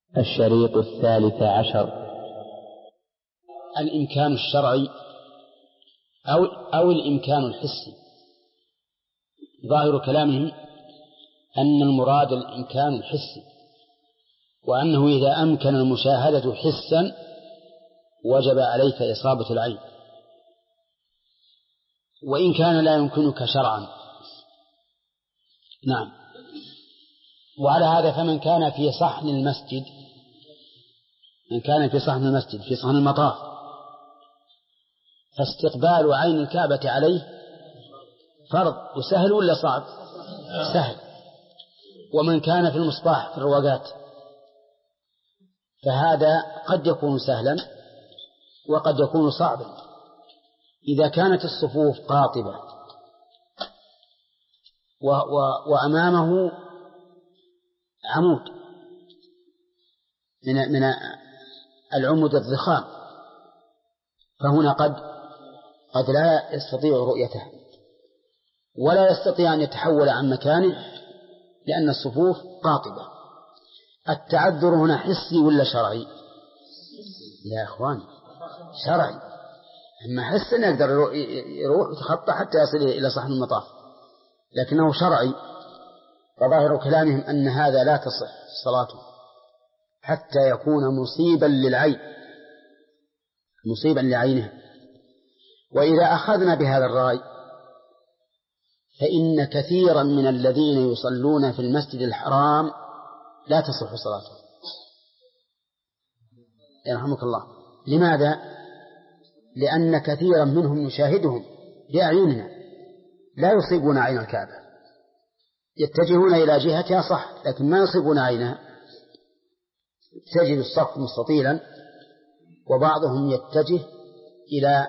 الشريط 13. الإمكان الشرعي أو الإمكان الحسي. ظاهر كلامهم أن المراد الإمكان الحسي، وأنه إذا أمكن المشاهدة حسا وجب عليك إصابة العين، وإن كان لا يمكنك شرعا. نعم. وعلى هذا فمن كان في صحن المسجد، في صحن المطاف، فاستقبال عين الكعبة عليه فرض، وسهل ولا صعب؟ سهل. ومن كان في المصباح في الرواقات فهذا قد يكون سهلا وقد يكون صعبا. إذا كانت الصفوف قاطبة وأمامه عمود من العمود الضخام، فهنا قد لا يستطيع رؤيته ولا يستطيع أن يتحول عن مكانه لأن الصفوف قاطبة. التعذر هنا حسي ولا شرعي؟ يا أخواني شرعي. أما حس أن يقدر يروح يتخطى حتى يصل إلى صحن المطاف، لكنه شرعي. فظاهر كلامهم أن هذا لا تصح صلاته حتى يكون مصيبا لعينه. وإذا أخذنا بهذا الرأي فإن كثيرا من الذين يصلون في المسجد الحرام لا تصح صلاته. يرحمك الله. لماذا؟ لأن كثيرا منهم نشاهدهم بأعيننا لا يصيبون عين الكعبة، يتجهون إلى جهتها صح لكن ما يصيبون عينها. تجد الصف مستطيلا وبعضهم يتجه إلى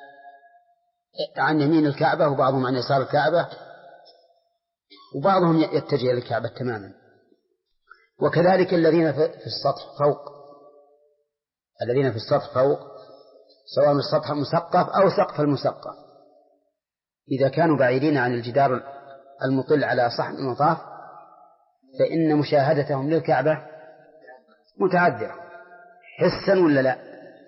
عن يمين الكعبة وبعضهم عن يسار الكعبة وبعضهم يتجه إلى الكعبة تماما. وكذلك الذين في السطح فوق سواء السطح المسقف أو سقف المسقف، إذا كانوا بعيدين عن الجدار المطل على صحن المطاف فإن مشاهدتهم للكعبة متعذرة. حسا ولا لا؟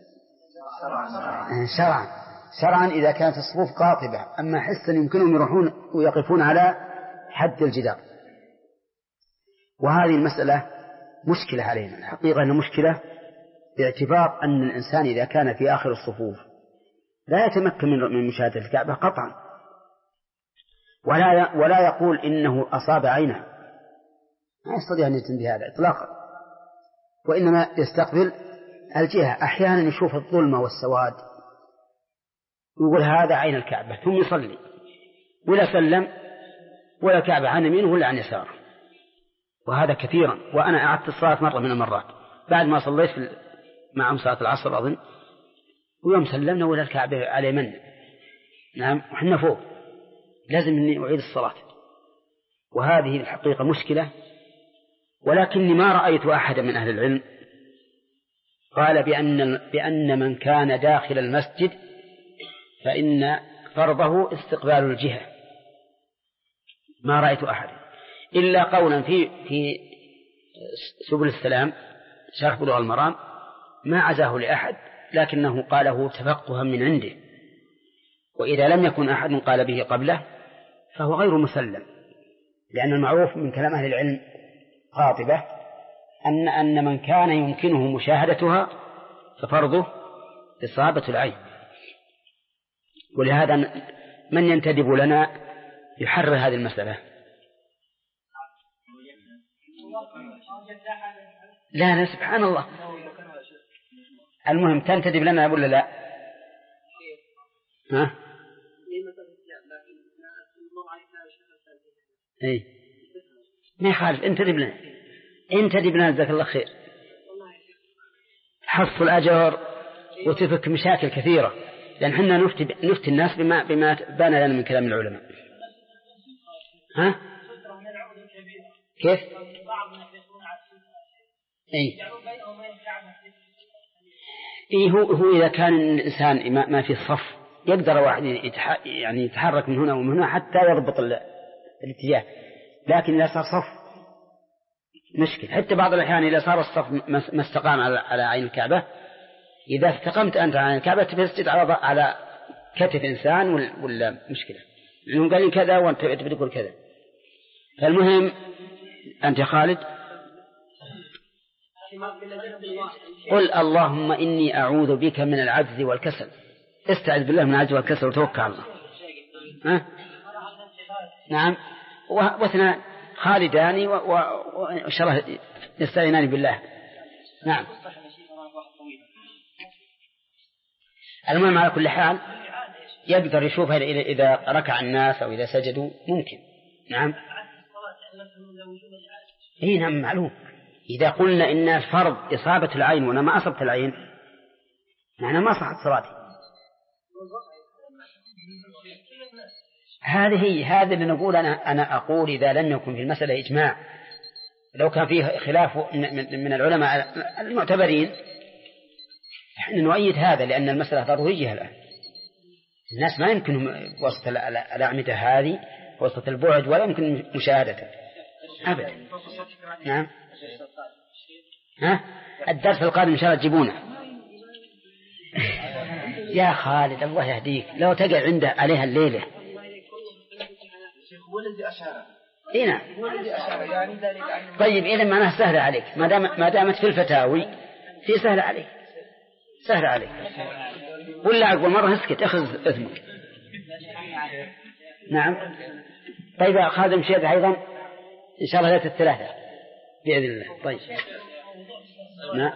شرعا إذا كانت الصفوف قاطبة. أما حسا يمكنهم يروحون ويقفون على حد الجدار. وهذه المسألة مشكلة علينا الحقيقة، أنها مشكلة باعتبار أن الإنسان إذا كان في آخر الصفوف لا يتمكن من مشاهدة الكعبة قطعا، ولا يقول إنه أصاب عينه، ما يستطيع أن يتم بهذا إطلاقا، وإنما يستقبل الجهة. أحيانا يشوف الظلمة والسواد يقول هذا عين الكعبة ثم يصلي ولا سلم ولا الكعبة عن يمينه ولا عن يساره. وهذا كثيرا. وأنا أعدت الصلاة مرة من المرات بعد ما صليت معهم صلاة العصر أظن، ويوم سلمنا ولا الكعبة على يمنا، نعم وحنا فوق، لازم أني أعيد الصلاة. وهذه الحقيقة مشكلة. ولكني ما رأيت أحدا من أهل العلم قال بأن من كان داخل المسجد فإن فرضه استقبال الجهة. ما رأيت أحد إلا قولا في سبل السلام شرح بلوغ المرام ما عزاه لأحد، لكنه قاله تفقها من عنده. وإذا لم يكن أحد قال به قبله فهو غير مسلم، لأن المعروف من كلام أهل العلم قاطبة أن من كان يمكنه مشاهدتها ففرضه إصابة العين. ولهذا من ينتدب لنا يحرر هذه المسألة. لا سبحان الله. المهم تنتدب لنا ولا لا؟ ها؟ اي ما يخالف. انتدب لنا جزاك الله خير. حصل أجر وتفك مشاكل كثيرة، لأن حنا نفتي الناس بما بان لنا من كلام العلماء. ها؟ كيف؟ هو إذا كان الإنسان ما في الصف يقدر واحد يعني يتحرك من هنا ومن هنا حتى يضبط الاتجاه، لكن إذا صار صف مشكلة. حتى بعض الأحيان إذا صار الصف ما استقام على عين الكعبة، إذا استقمت أنت على عين الكعبة تسجد على كتف إنسان ولا مشكلة، لأنه قال لي كذا وأنت بتقول كذا. فالمهم أنت يا خالد قل اللهم إني أعوذ بك من العجز والكسل. استعذ بالله من العجز والكسل وتوكل على الله. نعم. واثنان خالدان وشرح يستعينان بالله. نعم. المهم على كل حال يقدر يشوفها إذا ركع الناس أو إذا سجدوا ممكن. نعم. نعم معلوم. إذا قلنا إن الفرض إصابة العين وأنا ما أصبت العين معنى ما صحت صلاتي. هذه اللي نقول أنا أقول إذا لم يكن في المسألة إجماع، لو كان فيه خلاف من العلماء المعتبرين نحن نؤيد هذا، لأن المسألة ضرورية الآن. الناس ما يمكنهم وسط الأعمدة هذه وسط البعد ولا يمكن مشاهدته أبدا. نعم. الدرس القادم إن شاء الله تجيبونه. يا خالد الله يهديك لو تقع عنده عليها الليلة. نعم. طيب إذا معناها سهلة عليك ما دامت في الفتاوي في سهلة عليك، سهلة عليك. ولا أقول مرة اسكت أخذ إثمك. نعم. طيب خادم شيء أيضا إن شاء الله ليلة الثلاثة بإذن الله. طيب. نعم.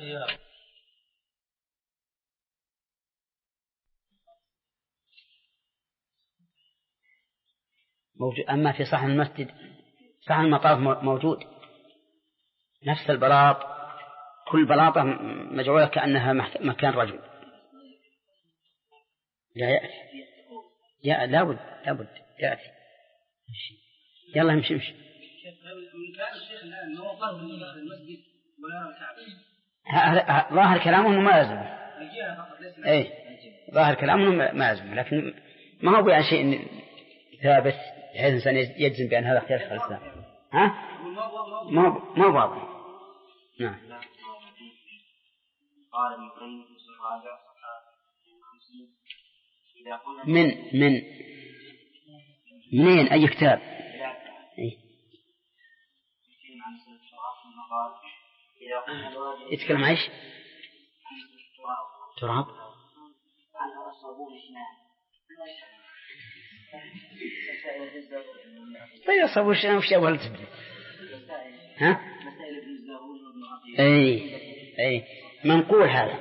موجود. أما في صحن المسجد صحن المطاف موجود نفس البلاط، كل بلاطة مجعولة كأنها مكان رجل. لا يأتي. لابد يأتي. يلا امشي. ظاهر كلامه ما لازم. ظاهر كلامه ما لازم، لكن ما هو بأن شيء ثابت بحيث الإنسان يجزم بأن هذا اختيار الإسلام. ما واضح. نعم. منين أي كتاب؟ يتكلم عيش تراب. طيب صبوا شنو وش أول تبدأ؟ أي منقول هذا.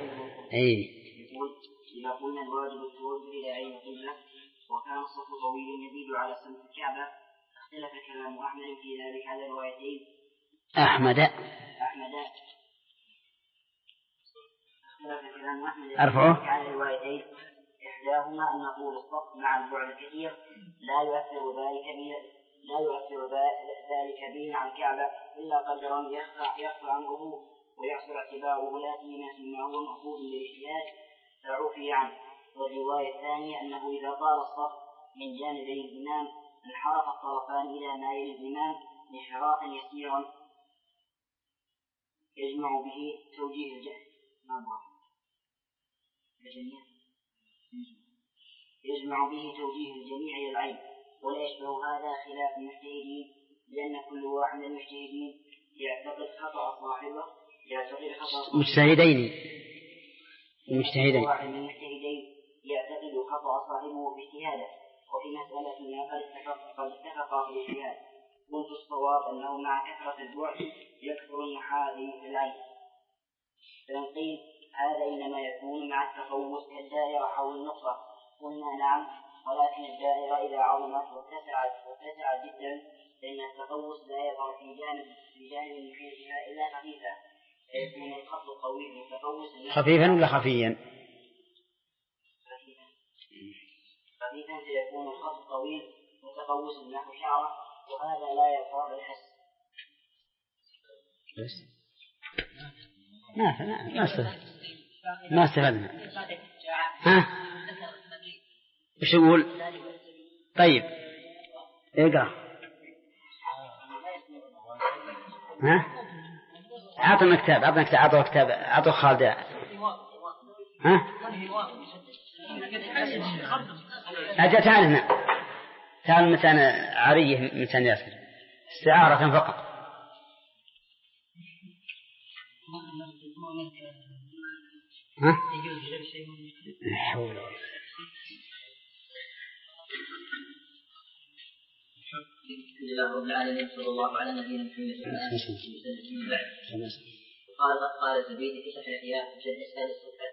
إذا قلنا الواجب التوجه إلى عين القبلة وكان الصف طويلا يزيد على سمت الكعبة، اختلف كلام أحمد في ذلك على روايتين. أحمد أرفعه على روايتين، إحداهما أن طول الصف مع البعد الكثير لا يؤثر ذلك به عن الكعبة إلا قدرا يخفى عنه ويحصل اعتباره لا فيما هو مأخوذ بالاجتهاد فعفي عنه. والرواية الثانية أنه إذا طال الصف من جانبي الإمام انحرف الطرفان إلى ما يلي الإمام انحرافا يسيرا يجمع به توجيه الجميع إلى العين. ولا يشبه هذا خلاف المجتهدين، لأن كل واحد من المجتهدين يعتقد خطأ صاحبه مجتهدين واحد من المجتهدين يعتقد خطأ صاحبه باجتهاده، وفي مسألة قد اتفقا في الاجتهاد. قلت الصواب أنه مع كثرة البعد يكثر المحاذي في العين. فإن قيل هذا إنما يكون مع التفوز كالدائرة حول النقطة، قلنا نعم، ولكن الدائرة إذا عظمت واتسعت جدا فإن التفوز لا يظهر في جانب محيطها إلا خفيفا، فيكون الخط الطويل متفوز خفيفا ولا خفيا؟ خفيفا سيكون الخط الطويل متفوز نحو شعره، وهذا لا يظهر الحس. ما استفدنا. وش يقول؟ طيب اقرأ. أعطنا كتاب أعطوا خالد. ها؟ أجل تعال هنا، تعال متان عريه متان ياسر، استعارة فقط. ها؟ حول الحمد لله رب العالمين، صلى الله على نبينا محمد وعلى آله وصحبه وسلم. قال الزبيدي في شرح الإحياء في الجزء السادس صفحة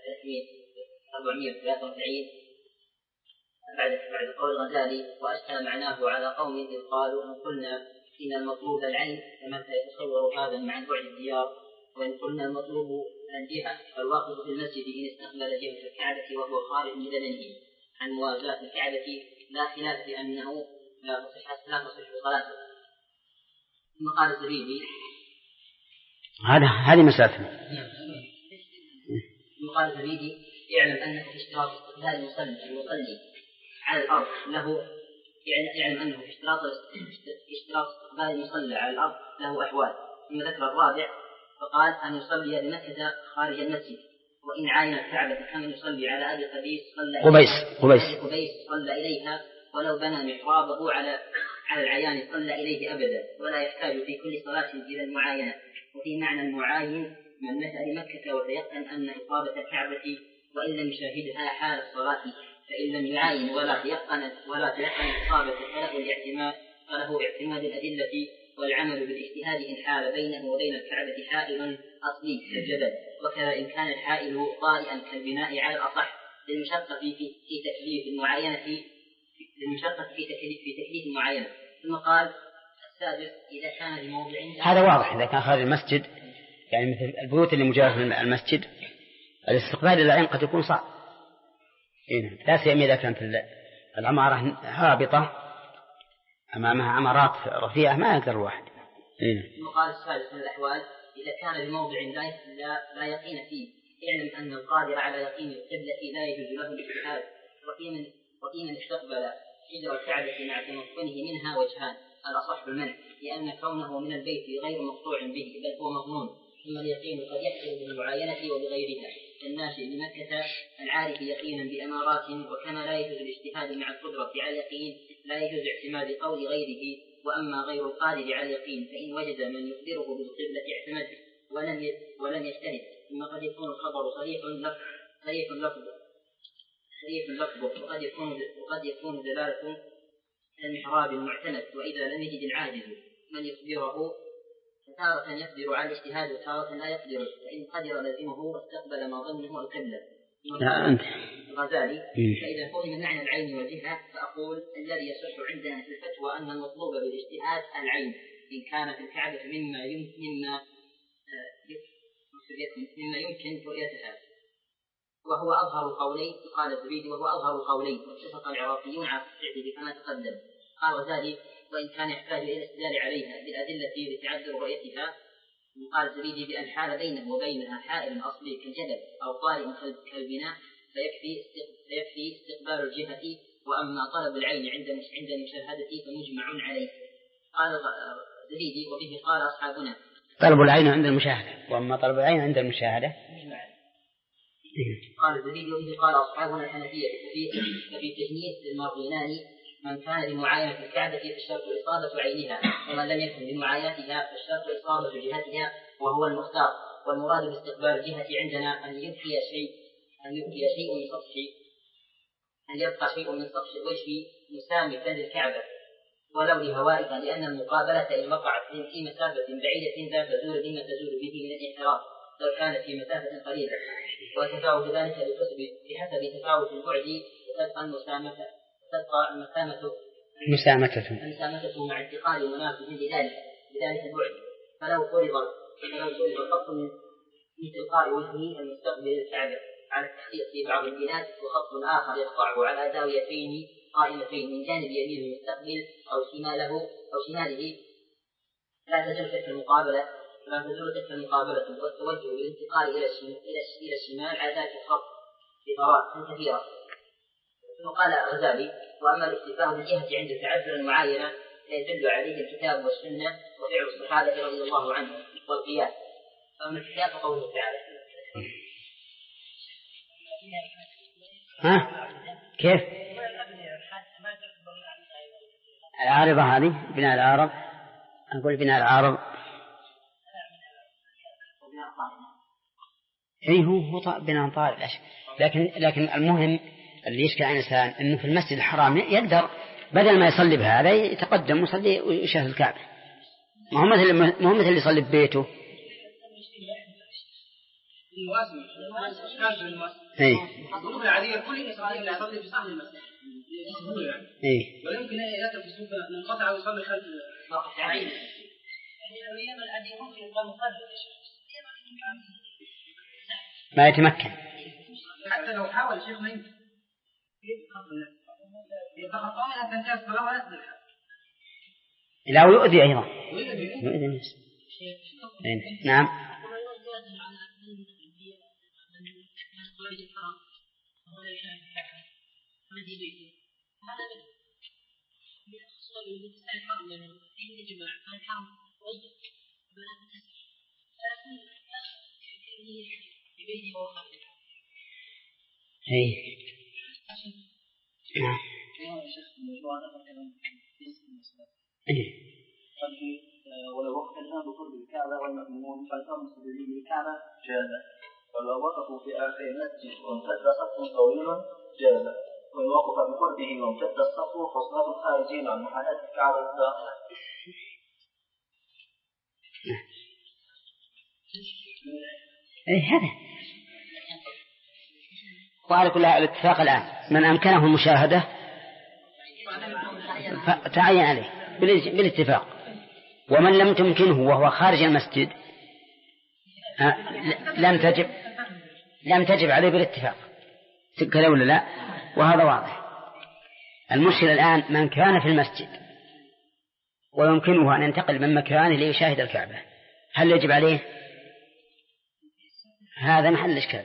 443 بعد قول الغزالي: وأشكل معناه على قوم إذ قالوا إن قلنا إن المطلوب العين فمتى يتصور هذا مع بعد الديار، وإن قلنا المطلوب الجهة فالواقف في المسجد إن استقبل جهة الكعبة وهو خارج من بدنه عن موازاة الكعبة لا خلاف بأنه لا تصح صلاته. ثم قال الزبيدي: هذه مسألة. ثم قال الزبيدي: اعلم أنه في اشتراط استقبال المصلي على الأرض له، يعلم أنه في اشتراط استقبال المصلى على الأرض له أحوال. ثم ذكر الرابع فقال: أن يصلي بمكة خارج المسجد، وإن عاين الكعبة كمن يصلي على أبي قبيس صلى إليها، ولو بنى محرابه على العيان صلى إليه أبدا، ولا يحتاج في كل صلاة إلى المعاينة. وفي معنى المعاين من مشى لمكة وتيقن أن إصابة الكعبة وإن لم يشاهدها حال الصلاة، فإن لم يعاين ولا تيقن إصابة فله اعتماد الأدلة والعمل بالاجتهاد إن حال بينه وبين الكعبة حائل أصلي كالجبل، وكذا إن كان الحائل طارئا كالبناء على الأصح للمشقة في تكليف المعاينة. ثم قال: السادس إذا كان لموضع، هذا واضح إذا كان خارج المسجد، يعني مثل البيوت اللي مجاورة المسجد الاستقبال للعين قد يكون صعب، لا سيما إذا كانت العمارة هابطة أمامها عمارات رفيعة ما يقدر الواحد. ثم قال: السادس من الأحوال إذا كان لموضع لا يقين فيه، اعلم أن القادر على يقين القبلة لا يجوز له الاجتهاد. وفي من استقبل حجر الكعبة مع تمكنه منها وجهان: الأصح المنع لأن كونه من البيت غير مقطوع به بل هو مظنون، ثم اليقين قد يحصل بالمعاينة وبغيرها، كالناشئ بمكة العارف يقينا بأمارات. وكما لا يجوز الاجتهاد مع القدرة على اليقين لا يجوز اعتماد قول غيره. وأما غير القادر على اليقين فإن وجد من يخبره بالقبلة اعتمد ولم يجتهد. ثم قد يكون الخبر صريح اللفظ وقد يكون دلالة المحراب المعتمد، وإذا لم يجد العاجز من يخبره فتارة يقدر على الاجتهاد وتارة لا يقدر، فإن قدر لزمه واستقبل ما ظنه القبلة. الغزالي: فإذا فهم معنى العين والجهة فأقول: الذي يصح عندنا في الفتوى أن المطلوب بالاجتهاد العين إن كان في الكعبة مما يمكن رؤيتها، وهو أظهر القولين. قال الزبيدي: وهو أظهر القولين، واتفق العراقيون على تصحيحه كما تقدم. قال الغزالي: وإن كان يحتاج إلى الاستدلال عليها بالأدلة لتعذر رؤيتها. قال الزبيدي: بأن حال بينه وبينها حائل أصلي كالجبل أو طارئ كالبناء فيكفي استقبال الجهة، وأما طلب العين عند المشاهدة فمجمع عليه. قال الزبيدي: وبه قال أصحابنا: طلب العين عند المشاهدة، وأما طلب العين عند المشاهدة قال الزبيدي: وبه قال أصحابنا الحنفية ففي تجنيس المرضينان من كان لمعاينة الكعبة فالشرط إصابة عينها، ومن لم يكن لمعاينتها فالشرط إصابة جهتها وهو المختار. والمراد باستقبال الجهة عندنا أن يبقى شيء من سطح الوجه مسامحا للكعبة ولو لهوائها، لأن المقابلة إن وقعت في مسافة بعيدة لا تزول بما تزول به من الانحراف لو كانت في مسافة قريبة، وتفاوت ذلك بحسب تفاوت البعد، وتبقى المسامة مع انتقال المنافذ لذلك البعد. فلو فرض خط من تلقاء وجهه المستقبل الكعبة على التحقيق في بعض البلاد، وخط آخر يقطعه على زاويتين قائمتين من جانب يمين المستقبل أو شماله لا تزول تلك المقابلة والتوجه بالانتقال إلى الشمال على ذلك الخط بطرات كثيرة. ثم قال الغزالي: وأما الاكتفاء بالجهة عند تعذر المعاينة فيدل عليه الكتاب والسنة وفعل الصحابة رضي الله عنهم والقياس. ها كيف العارضة هذه بناء العارض؟ أقول بناء العارض إيه هو بناء طارئ، لكن المهم اللي يشكى على الإنسان إنه في المسجد الحرام يقدر بدل ما يصلي بهذا يتقدم ويصلي ويشاهد الكعبة، ما هو مثل اللي يصلي ببيته. إيه. العادية كل يصلي في صحن المسجد. إيه. ويمكن أن يأتي في سوق منقطع ويصلي خلف واقف عين. يعني الأيام العادية ممكن يبقى مقدم ما يتمكن. حتى لو حاول الشيخ ما يمكن. يتخطى أن تنتهي الصلاة ولا تدرك. لا ويؤذي أيضا. يؤذي الناس. نعم. ولو وقف الناس بقرب الكعبة والمأمومون فالقوم مستدلين بالكعبة جاز، ولو وقفوا في آخر المسجد وامتد صف طويل جاز، وإن وقف بقربه وامتد الصف فصلاة الخارجين عن محاذاة الكعبة الداخلة. هذا وعلى كل الاتفاق الآن من أمكنه المشاهدة تعين عليه بالاتفاق، ومن لم تمكنه وهو خارج المسجد لم تجب عليه بالاتفاق كذا ولا لا؟ وهذا واضح. المشكلة الآن من كان في المسجد ويمكنه أن ينتقل من مكانه ليشاهد الكعبة، هل يجب عليه؟ هذا محل إشكال.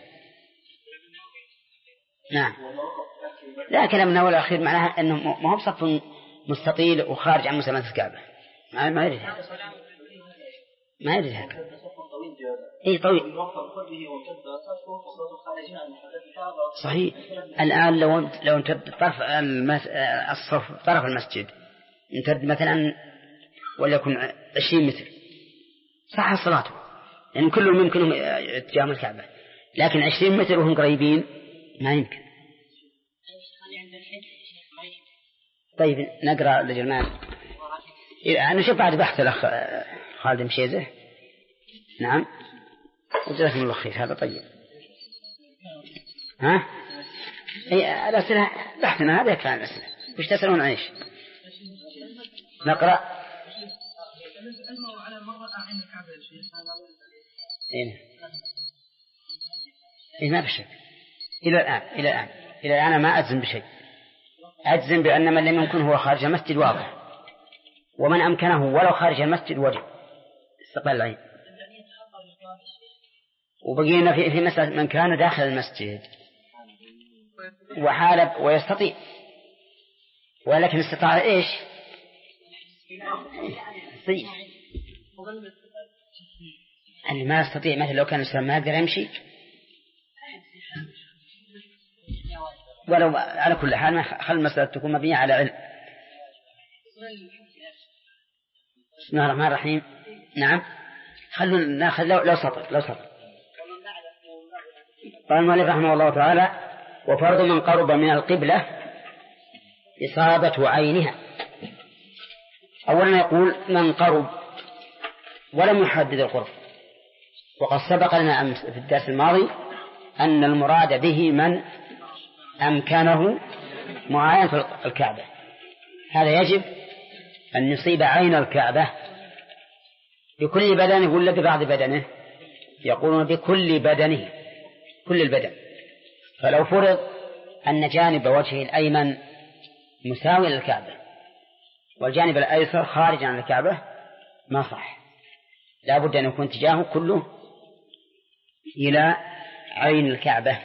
نعم. لا كلامنا والأخير معناها أنه ما هو بصف مستطيل وخارج عن مسامات الكعبة، ما يريد هذا، ما يريد هذا. إيه طويل. صحيح. الآن لو امتد طرف الصف طرف المسجد امتد مثلا وليكن 20 متر صح صلاته، يعني كلهم يمكنهم اتجاه الكعبة، لكن 20 متر وهم قريبين ما يمكن. طيب نقرأ لجلمان. أنا شوف بعد بحث الأخ خالد مشيزه. نعم وجزاكم الله خير. هذا طيب. ها الأسئلة بحثنا هذا كان الأسئلة. وش تسألون عن إيش؟ نقرأ. إيه ما بشك. إلى الآن أنا ما أجزم بشيء. أجزم بأن من لم يمكن هو خارج المسجد واضح، ومن أمكنه ولو خارج المسجد وجب استقبال العين. وبقينا في مسألة من كان داخل المسجد وحالب ويستطيع، ولكن استطاع إيش؟ طيب اللي ما يستطيع مثل لو كان الإنسان ما يقدر يمشي، ولو على كل حال خل المسألة تكون مبنية على علم. بسم الله الرحمن الرحيم. نعم خلونا ناخذ لو سطر. قال المؤلف رحمه الله تعالى: وفرض من قرب من القبلة إصابة عينها. أولا يقول من قرب ولم يحدد القرب، وقد سبق لنا أمس في الدرس الماضي أن المراد به من أمكنه معاينة الكعبة. هذا يجب أن يصيب عين الكعبة بكل بدنه ولا ببعض بدنه؟ يقولون بكل بدنه، كل البدن. فلو فرض أن جانب وجهه الأيمن مساوي للكعبة والجانب الأيسر خارج عن الكعبة ما صح، لا بد أن يكون اتجاهه كله إلى عين الكعبة،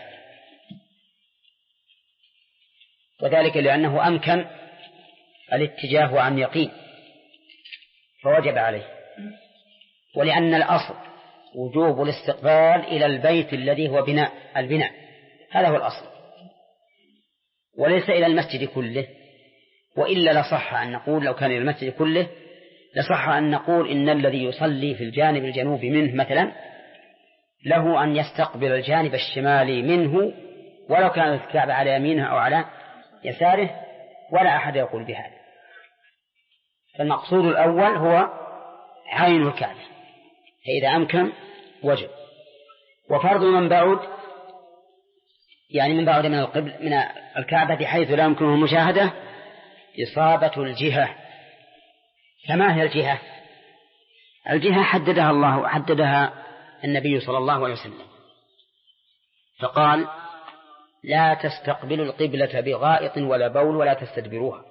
وذلك لأنه أمكن الاتجاه عن يقين فوجب عليه، ولأن الأصل وجوب الاستقبال إلى البيت الذي هو البناء، هذا هو الأصل، وليس إلى المسجد كله. وإلا لصح أن نقول لو كان إلى المسجد كله لصح أن نقول إن الذي يصلي في الجانب الجنوبي منه مثلا له أن يستقبل الجانب الشمالي منه ولو كانت الكعبة على يمينه أو على يساره، ولا أحد يقول بهذا. فالمقصود الأول هو عين الكعبة، فإذا أمكن وجب. وفرض من بعد يعني من بعد من الكعبة بحيث لا يمكنه المشاهدة إصابة الجهة. فما هي الجهة؟ الجهة حددها النبي صلى الله عليه وسلم، فقال لا تستقبلوا القبلة بغائط ولا بول ولا تستدبروها،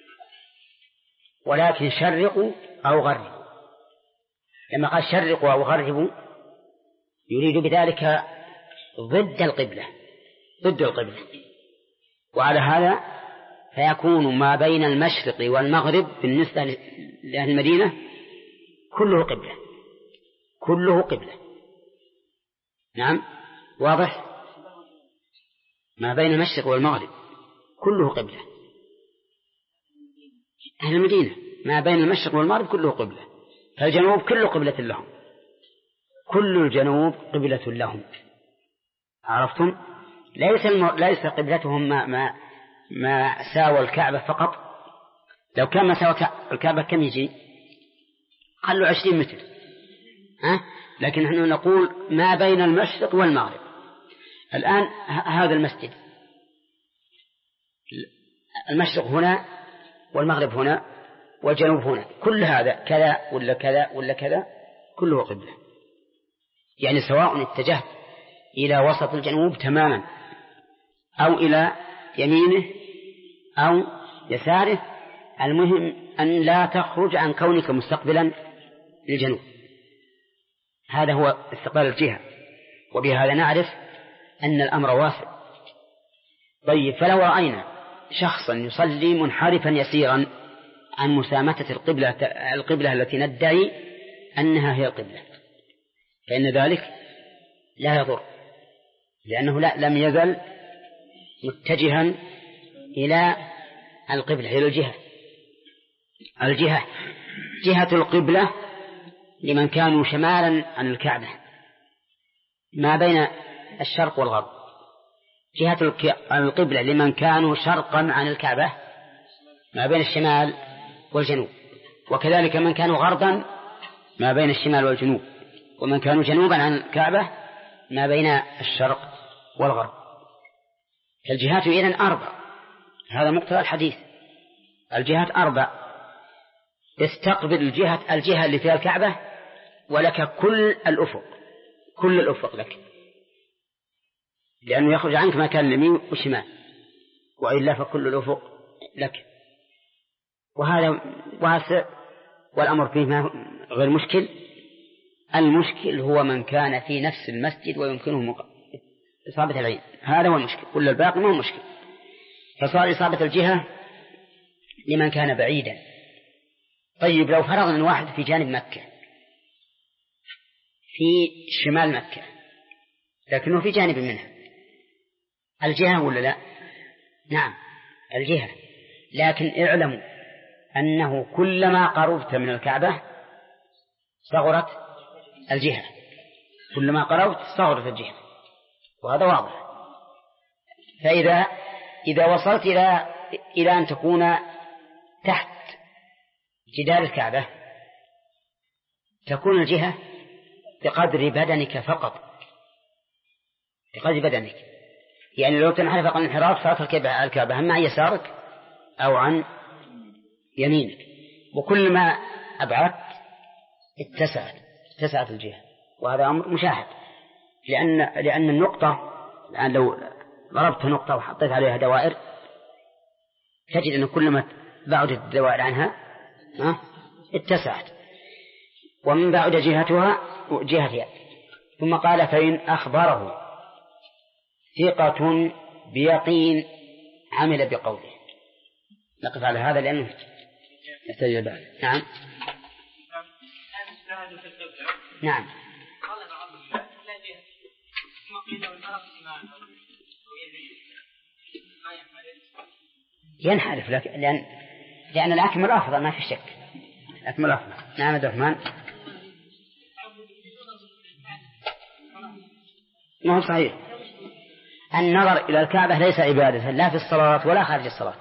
ولكن شرقوا أو غربوا. لما قال شرقوا أو غربوا يريد بذلك ضد القبلة، وعلى هذا فيكون ما بين المشرق والمغرب بالنسبة لأهل المدينة كله قبلة. نعم واضح، ما بين المشرق والمغرب كله قبلة. أهل المدينة ما بين المشرق والمغرب كله قبلة، فالجنوب كله قبلة لهم، كل الجنوب قبلة لهم. عرفتم؟ ليس قبلتهم ما ساوى الكعبة فقط. لو كان ما ساوى الكعبة كم يجي؟ قالوا 20 متر، لكن نحن نقول ما بين المشرق والمغرب. الآن هذا المسجد، المشرق هنا والمغرب هنا والجنوب هنا، كل هذا كذا ولا كذا ولا كذا كله قبلة. يعني سواء اتجهت إلى وسط الجنوب تماما أو إلى يمينه أو يساره، المهم أن لا تخرج عن كونك مستقبلا للجنوب. هذا هو استقبال الجهة، وبهذا نعرف أن الأمر واسع. طيب، فلو رأينا شخصا يصلي منحرفا يسيرا عن مسامتة القبلة التي ندعي أنها هي القبلة، فإن ذلك لا يضر، لأنه لم يزل متجها إلى القبلة، إلى الجهة جهة القبلة لمن كانوا شمالا عن الكعبة ما بين الشرق والغرب، جهة القبلة لمن كانوا شرقا عن الكعبة ما بين الشمال والجنوب، وكذلك من كانوا غربا ما بين الشمال والجنوب، ومن كانوا جنوبا عن الكعبة ما بين الشرق والغرب. فالجهات إذن 4، هذا مقتضى الحديث، الجهات 4. تستقبل الجهة اللي فيها الكعبة ولك كل الأفق لك، لأنه يخرج عنك ما كان اليمين والشمال، وإلا فكل الأفق لك. وهذا واسع والأمر فيه غير مشكل. المشكل هو من كان في نفس المسجد ويمكنه إصابة العين، هذا هو المشكل، كل الباقي ما هو مشكل. فصار إصابة الجهة لمن كان بعيدا. طيب، لو فرضنا أن واحد في جانب مكة، في شمال مكة، لكنه في جانب منها، الجهة ولا لا؟ نعم الجهة، لكن اعلموا أنه كلما قربت من الكعبة صغرت الجهة، كلما قربت صغرت الجهة، وهذا واضح. فإذا وصلت إلى أن تكون تحت جدار الكعبة تكون الجهة بقدر بدنك فقط، بقدر بدنك. يعني لو تنحرف عن الانحراف صارت الكعبة هم عن يسارك أو عن يمينك، وكل ما أبعدت اتسعت الجهة، وهذا أمر مشاهد. لأن النقطة الآن لو ضربت نقطة وحطيت عليها دوائر تجد أن كلما بعدت الدوائر عنها اتسعت، ومن بعد جهتها. ثم قال فإن أخبره ثقة بيقين عمل بقوله. نقف على هذا لأنه يحتاج بعد. نعم. ينحرف لك لأن الأكمل أفضل ما في شك. الأكمل أفضل. نعم عبد الرحمن. ما هو صحيح. النظر إلى الكعبة ليس عبادة لا في الصلاة ولا خارج الصلاة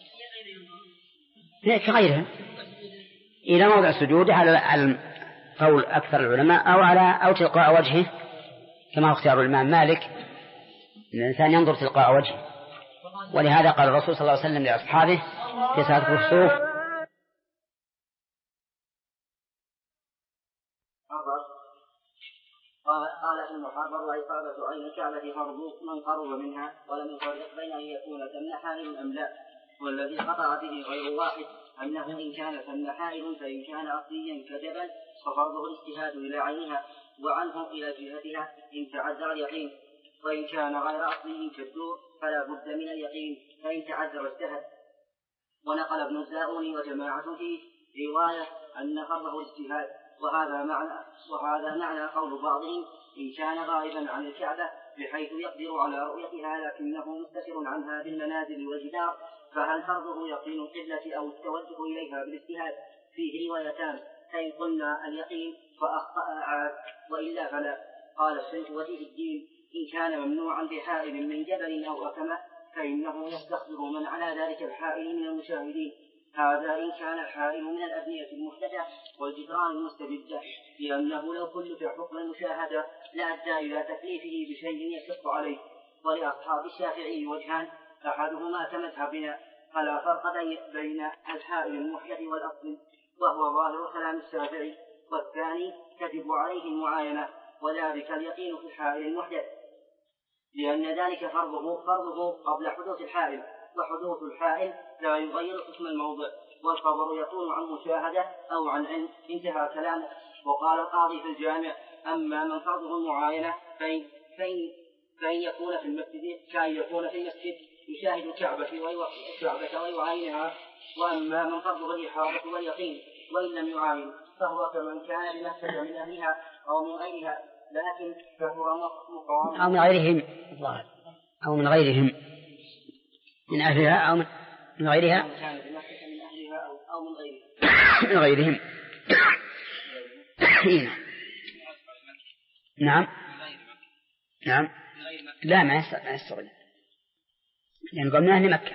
كغيرها. إلى موضع السجود على قول أكثر العلماء أو تلقاء وجهه كما اختار الإمام مالك أن الإنسان ينظر تلقاء وجهه. ولهذا قال الرسول صلى الله عليه وسلم لأصحابه في صلاة الكسوف قال ابن محرر وإصابة عين الكعبة فرض من قرب منها ولم يفرق بين أن يكون ثم حائل أم لا. والذي قطع به غير واحد أنه إن كان ثم حائل فإن كان أصليا كجبل ففرضه الاجتهاد إلى عينها وعنه إلى جهتها إن تعذر اليقين، وإن كان غير أصلي كالدور فلا بد من اليقين فإن تعذر اجتهد. ونقل ابن الزاؤون وجماعة فيه رواية أن فرضه الاجتهاد، وهذا معنى قول بعضهم إن كان غائبا عن الكعبة بحيث يقدر على رؤيتها لكنه مستتر عنها بالمنازل والجدار، فهل فرضه يقين القبلة أو التوجه إليها بالاجتهاد؟ فيه روايتان، فإن قلنا اليقين فأخطأ عاد وإلا فلا. قال الشيخ وجيه الدين إن كان ممنوعا بحائل من جبل أو أكمة فإنه يستخبر من على ذلك الحائل من المشاهدين. هذا إن كان الحائل من الأبنية المحدثة والجدران المستبدة، لأنه لو كلف حكم المشاهدة لأدى إلى تكليفه بشيء يشق عليه. ولأصحاب الشافعي وجهان، أحدهما كمذهبنا فلا فرق بين الحائل المحدث والأصل وهو ظاهر كلام الشافعي، والثاني تجب عليه المعاينة وذلك اليقين في الحائل المحدث، لأن ذلك فرضه قبل حدوث الحائل، وحدوث الحائل لا يغير حكم الموضع، والخبر يكون عن مشاهدة أو عن علم. انتهى كلامه. وقال القاضي في الجامع أما من فرضه المعاينة فإن يكون في المسجد كان يكون في المسجد يشاهد الكعبة ويعاينها، وأما من فرضه الإحاطة واليقين وإن لم يعاين فهو كمن كان بمكة من أهلها أو من غيرها، لكن كثر مقام أو من غيرهم أو من غيرهم من أهلها أو من غيرها كان بمكة من أهلها أو من غيرها من غيرهم. نعم لا ما يستغل لأن قال من أهل مكة.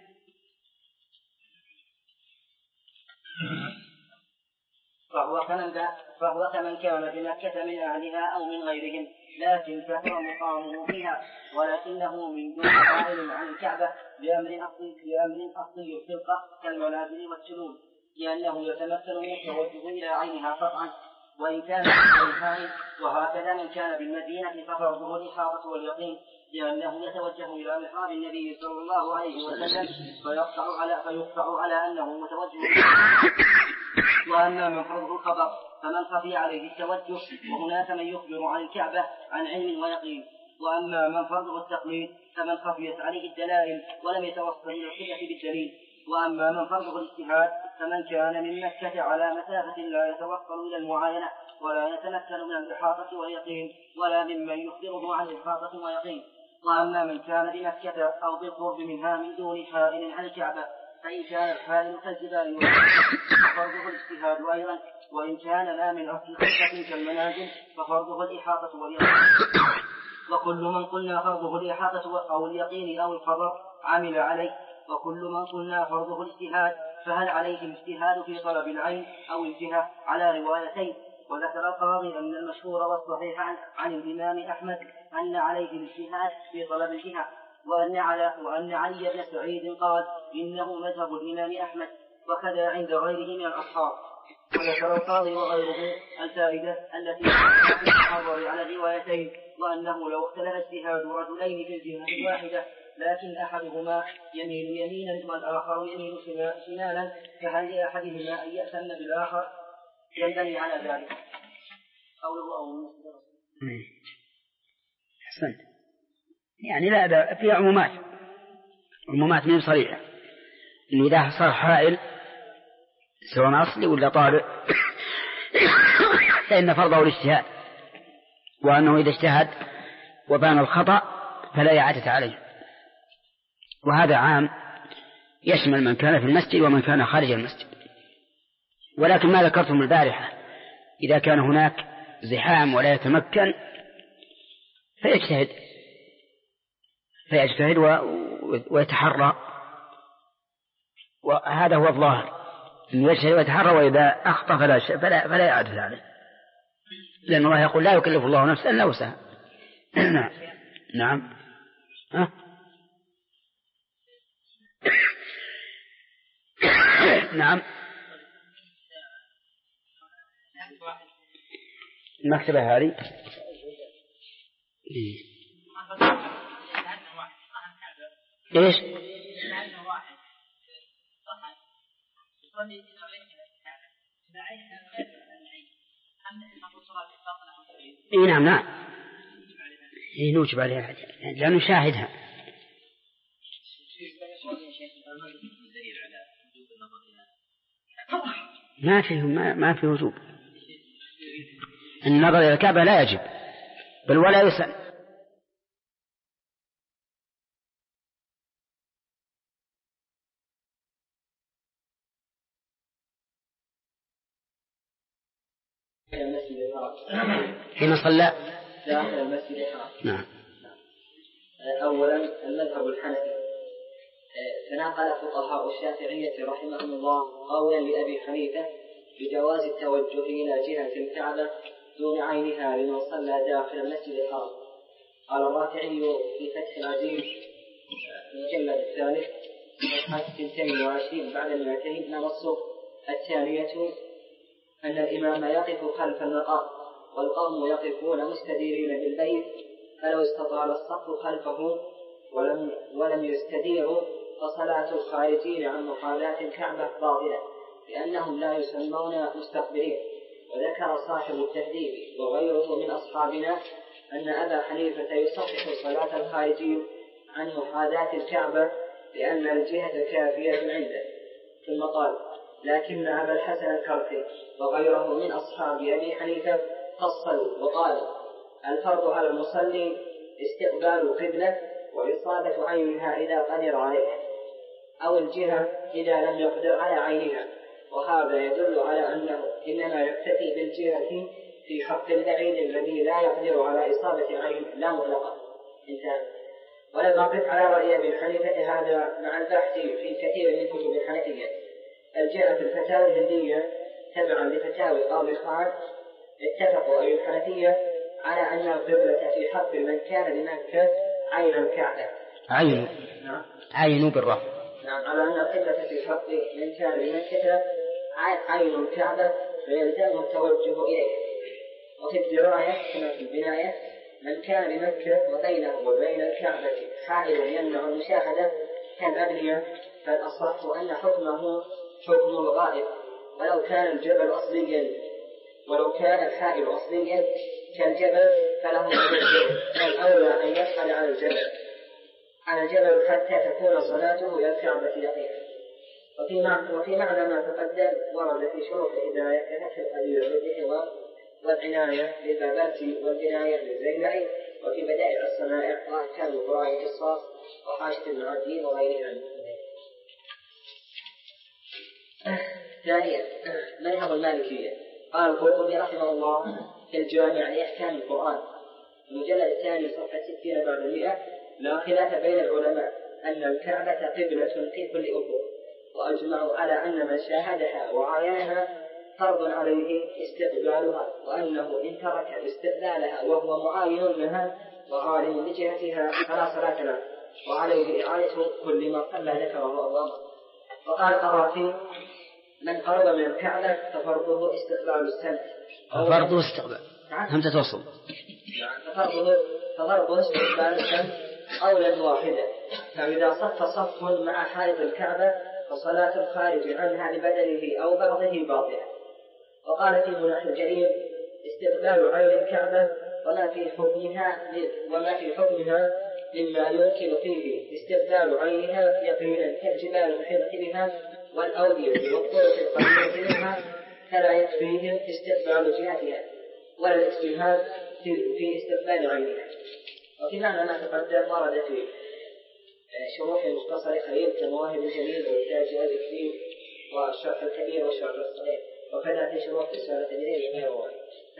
فهو كمن كان بمكة من أهلها أو من غيرهم، لكن كثر مقامه فيها، ولكنه من دون قائل عن الكعبة بأمر أصلي الخلقة كالمنازل والسلول، لأنه يتمثل من التوجه إلى عينها قطعا وإن كان بالحائل. وهكذا من كان بالمدينة ففرضه الإحاطة واليقين، لأنه يتوجه إلى محراب النبي صلى الله عليه وسلم فيقطع على أنه متوجه. وأما من فرضه الخبر فمن خفي عليه التوجه، وهناك من يخبر عن الكعبة عن علم ويقين. وأما من فرضه التقليد فمن خفيت عليه الدلائل ولم يتوصل إلى الحجة بالدليل. وأما من فرضه الاجتهاد فمن كان من مكة على مسافة لا يتوصل إلى المعاينة ولا يتمكن من الإحاطة واليقين ولا ممن يخبره عن الإحاطة واليقين. وأما من كان بمكة أو بالقرب منها من دون حائل عن الكعبة فإن كان الحائل كالجبال ففرضه الاجتهاد أيضا، وإن كان لا من أصل خلقة كالمنازل ففرضه الإحاطة واليقين. وكل من قلنا فرضه الإحاطة أو اليقين أو الخبر عمل عليه، وكل من قلنا فرضه الاجتهاد فهل عليه الاجتهاد في طلب العين أو الجهة على روايتين. وذكر القاضي أن المشهور والصحيح عن الإمام أحمد أن عليه الاجتهاد في طلب الجهة، وأن علي بن سعيد قال إنه مذهب الإمام أحمد، وكذا عند غيره من الأصحاب. وذكر القاضي وغيره الفائدة التي في التحرر على الروايتين، وأنه لو اختلف اجتهاد رجلين في الجهة الواحدة لكن أحدهما يميل يمينا والآخر يميل شمالا فهل لأحدهما أن يأتم بالآخر ينبني على ذلك قوله أو المسجد. أحسنت. يعني لا في عمومات من صريحة إن إذا صار حائل سواء أصلي ولا طارئ فإن فرضه الاجتهاد، وأنه إذا اجتهد وبان الخطأ فلا إعادة عليه. وهذا عام يشمل من كان في المسجد ومن كان خارج المسجد. ولكن ما ذكرتم البارحة إذا كان هناك زحام ولا يتمكن فيجتهد ويتحرى، وهذا هو الظاهر، أن يجتهد ويتحرى، وإذا أخطأ فلا يعادة عليه، لأن الله يقول لا يكلف الله نفسا إلا وسعها. نعم. نعم. المكتبة هذه إيش؟ إيه نعم نعم، إيه نوجب عليها لأنه نشاهدها. ما في وجوب النظر إلى الكعبة، لا يجب بل ولا يسأل. حين صلى داخل المسجد الحرام. نعم. أولا المذهب الحنفي، تناقل فقهاء الشافعية رحمهم الله قولا لأبي حنيفة بجواز التوجه إلى جهة الكعبة دون عينها لمن صلى داخل المسجد الحرام. قال الرافعي في فتح العزيز المجلد الثالث صفحة 22 بعد 200 نصه. الثانية أن الإمام يقف خلف المقام والقوم يقفون مستديرين بالبيت، فلو استطال الصف خلفه ولم يستديروا فصلاة الخارجين عن محاذاة الكعبة باطلة لأنهم لا يسمون مستقبلين. وذكر صاحب التهذيب وغيره من أصحابنا أن أبا حنيفة يصحح صلاة الخارجين عن محاذاة الكعبة لأن الجهة كافية عنده. ثم قال: لكن أبا الحسن الكرخي وغيره من أصحاب أبي حنيفة فصلوا وقالوا: الفرض على المصلي استقبال القبلة وإصابة عينها إذا قدر عليها، أو الجهة إذا لم يقدر على عينها. وهذا يدل على أنه إنما يكتفي بالجهة في حق البعيد الذي لا يقدر على إصابة عين لا مطلقة. انتهى. ولم أقف على رأي أبي حنيفة هذا مع البحث في كثير من كتب الحنفية. الجاء في الفتاوى الهندية تبعا لفتاوى قاضي خان اتفقوا أي الحنفية على أن القبلة في حق من كان بمكة عين الكعبة. عين بالرفع. نعم، على أن القبلة في حق من كان بمكة عين الكعبة فيلزمه التوجه إليه. وفي الدراية كما في البناية من كان بمكة وبينه وبين الكعبة حائل يمنع المشاهدة كالأبنية، فالأصح أن حكمه حكم الغائب ولو كان الجبل أصليا، ولو كان الحائل أصليا كالجبل فله الأولى أن يفعل على الجبل حتى تكون صلاته إلى الكعبة دقيقة. وفي معنى ما تقدم ورد في شروط الهداية كنفس القليل والذكر والعناية للبابات والبناية للزينعي، وفي بدائع الصنائع وأحكام القراء القصاص وحاشة المعدين وغيرها. ثانيا مذهب المالكية. قال القرطبي رحمه الله في الجامع لأحكام القرآن المجلد الثاني صفحة 60 بعد 100: لا خلاف بين العلماء أن الكعبة قبلة في كل أفق، وأجمعوا على أن من شاهدها وعاينها فرض عليه استقبالها، وأنه إن ترك استقبالها وهو معاين لها وعالم بجهتها فلا صلاة له، وعليه إعادة كل ما صلى ذكره الله. وقال القرافي: من قرب من الكعبة ففرضه استقبال السمع. فرضه استقبال همزة توصل. ففرضه استقبال السمع قولا واحدا، فإذا صف صف مع حائط الكعبة فصلاة الخارج عنها لبدنه أو بعضه باطلة. وقال في مناح الجليل: استقبال عين الكعبة وما في حكمها مما يمكن فيه استقبال عينها يقينا كالجبال المحيطة بها والأودية والطرق القريبة منها، فلا يكفيهم استقبال جهتها ولا الاجتهاد في استقبال عينها. وفي معنى ما تقدم ورد في شروح المختصر خليل كمواهب الجليل والتاج الكريم والشرح الكبير والشرح الصغير، وكذا في شروح رسالة الجليل غير واحد.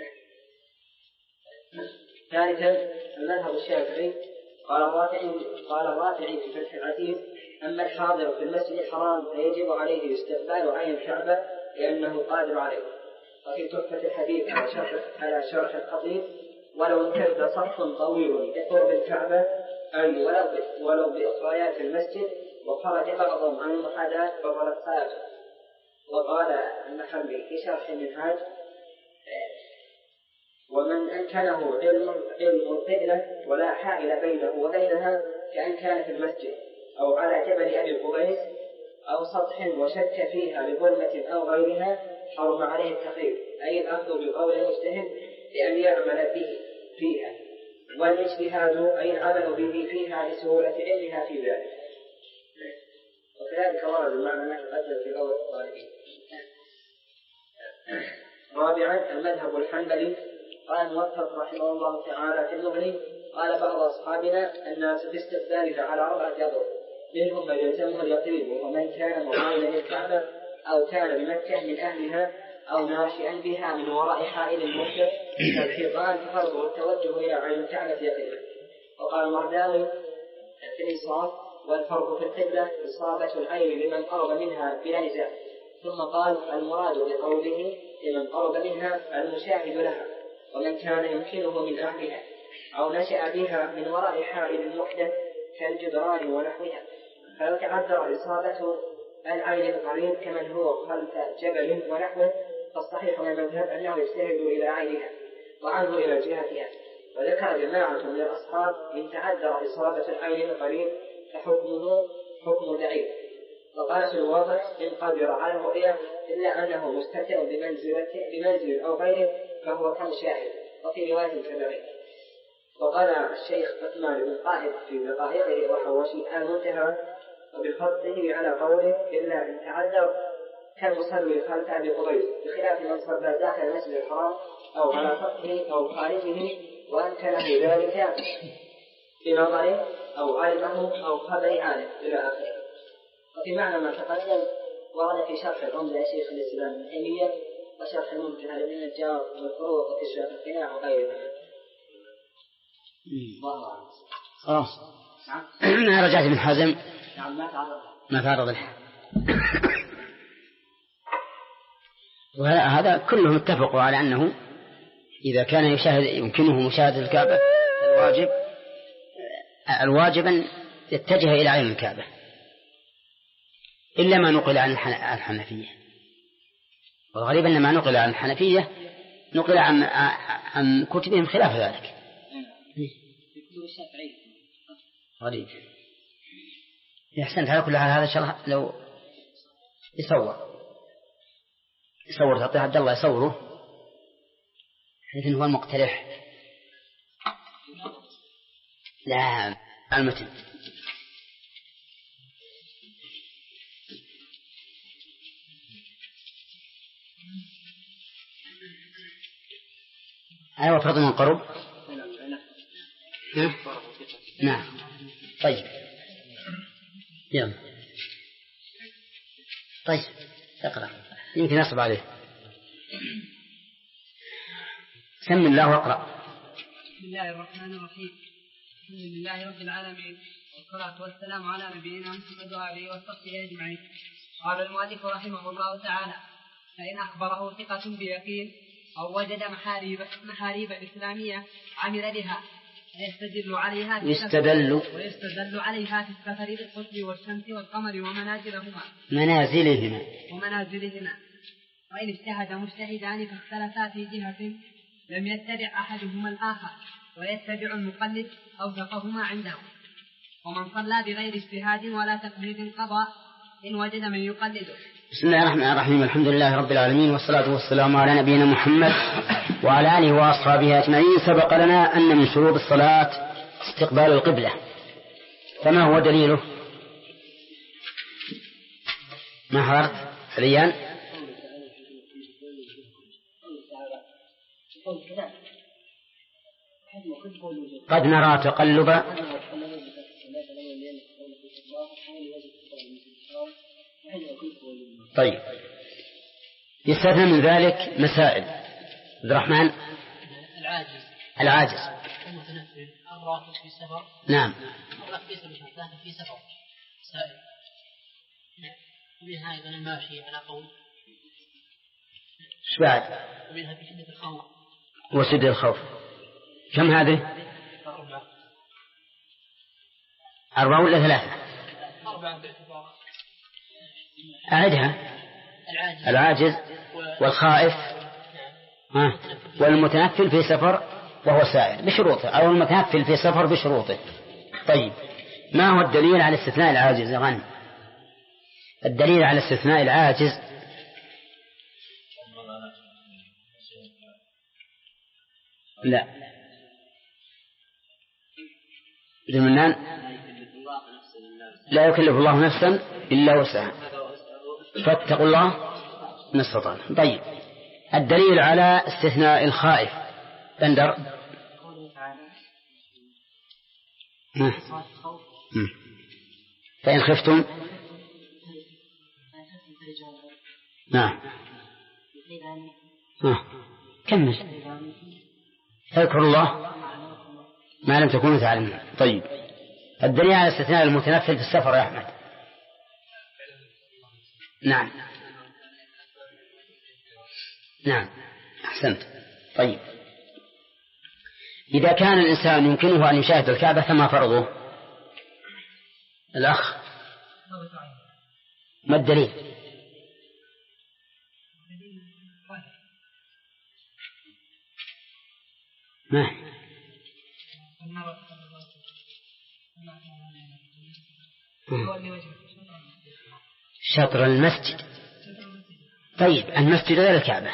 ثالثا المذهب الشافعي قال الرافعي في فتح العزيز: أما الحاضر في المسجد الحرام فيجب عليه استقبال عين الكعبة لأنه قادر عليه. وفي تحفة الحديث على شرح الخطيب: ولو امتد صف طويل بقرب الكعبة أي ولو بأخريات المسجد وخرج بعضهم عن المحاذاة بطلت صلاته. وقال المحمي في شرح المنهاج: ومن أمكنه علم القبلة ولا حائل بينه وبينها كأن كان في المسجد أو على جبل أبي قبيس أو سطح وشك فيها بظلمة أو غيرها حرم عليه التخير، أي الأخذ بقول المجتهد بأن يعمل به فيها، والاجتهاد أي العمل به فيها لسهولة علمها في ذلك. وكذلك ورد المعنى ما تقدم في قول الطالبين. رابعا المذهب الحنبلي. قال الموفق رحمه الله تعالى في المغني: قال بعض أصحابنا الناس في استقبالها على 4 أضرب، منهم من يلزمها اليقين ومن كان معاينا للكعبة أو كان بمكة من أهلها أو ناشئا بها من وراء حائل مكة فالحيطان ففرضه التوجه إلى عين الكعبة يقينا. وقال المرداوي في الإنصاف: والفرض في القبلة إصابة العين لمن قرب منها بلا نزاع. ثم قال: المراد بقوله لمن قرب منها المشاهد لها، ومن كان يمكنه من أهلها أو نشأ بها من وراء حائل محدث كالجدران ونحوها. فلو تعذر إصابة العين القريب كمن هو خلف جبل ونحوه فالصحيح من المذهب أنه يجتهد إلى عينها وعنه إلى جهتها. وذكر جماعة من الأصحاب إن تعذر إصابة العين القريب فحكمه حكم ضعيف. وقال في الواضح: إن قدر على الرؤية إلا أنه مستتر بمنزل أو غيره فهو كمشاهد، وفي رواية كبيرة. وقال الشيخ عثمان بن قائد في دقائقه وحواشي المنتهى وبخطه على قوله: إلا أن تعذر كالمصلي خلف أبي قبيس، بخلاف من صلى داخل المسجد الحرام أو على سطحه أو خارجه وأمكنه ذلك بنظره أو علمه أو خبر عالم إلى آخره. وفي معنى ما تقدم ورد في شرح العمدة شيخ الإسلام ابن تيمية وشرح المنتهى لابن النجار والفروق في شرح القناع وغيرها. خلاص أنا رجعت من حزم ما تعرض له. وهذا كلهم اتفقوا على أنه إذا كان يمكنه مشاهدة الكعبة الواجب أن يتجه إلى عين الكعبة، إلا ما نقل عن الحنفية. والغريب أن ما نقل عن الحنفية نقل عن كتبهم خلاف ذلك. غريب. يحسن على كل حال هذا الشرح لو يصور تعطيه عبد الله يصوره حيث هو المقترح. لا المتن أيوة فرض من قرب. نعم طيب يلا طيب اقرأ يمكن أصب عليه. سم الله واقرأ. بسم الله الرحمن الرحيم. الحمد لله رب العالمين والصلاة والسلام على نبينا محمد وآله وصحبه أجمعين. قال المؤلف رحمه الله تعالى: فإن أخبره ثقة بيقين أو وجد محاريب إسلامية عمل بها ويستدل عليها في السفر بالقطب والشمس والقمر ومنازلهما. وإن اجتهد مجتهدان فاختلفا في جهة لم يتبع أحدهما الآخر ويتبع المقلد أوثقهما عنده. ومن صلى بغير اجتهاد ولا تقليد قضى إن وجد من يقلده. بسم الله الرحمن الرحيم. الحمد لله رب العالمين والصلاة والسلام على نبينا محمد وعلى آله وأصحابه أجمعين. سبق لنا أن من شروط الصلاة استقبال القبلة، فما هو دليله؟ ما حضرت حاليا؟ قد نرى تقلب. طيب، يستثنى من ذلك مسائل. عبد الرحمن. العاجز المتنفل الراكب في سفر. نعم. الراكب في سفر سائل. ومنها أيضا الماشي على قول. ايش بعد؟ ومنها في شدة الخوف. وشدة الخوف. كم هذه؟ 4 ولا 3؟ 4 باعتبار. أعدها. العاجز والخائف والمتنفل في سفر وهو سائر بشروطه، أو المتنفل في سفر بشروطه. طيب، ما هو الدليل على استثناء العاجز يا غني؟ الدليل على استثناء العاجز لا منان لا يكلف الله نفسا إلا وسعها فاتقوا الله ما استطعتم. طيب، الدليل على استثناء الخائف بندر. فإن خفتم نعم كمل اذكروا الله ما لم تكونوا تعلمون. طيب، الدليل على استثناء المتنفل في السفر يا أحمد. نعم نعم أحسنت. طيب، إذا كان الإنسان يمكنه أن يشاهد الكعبة فما فرضه؟ الأخ ما الدليل؟ ما شطر المسجد. طيب، المسجد غير الكعبة.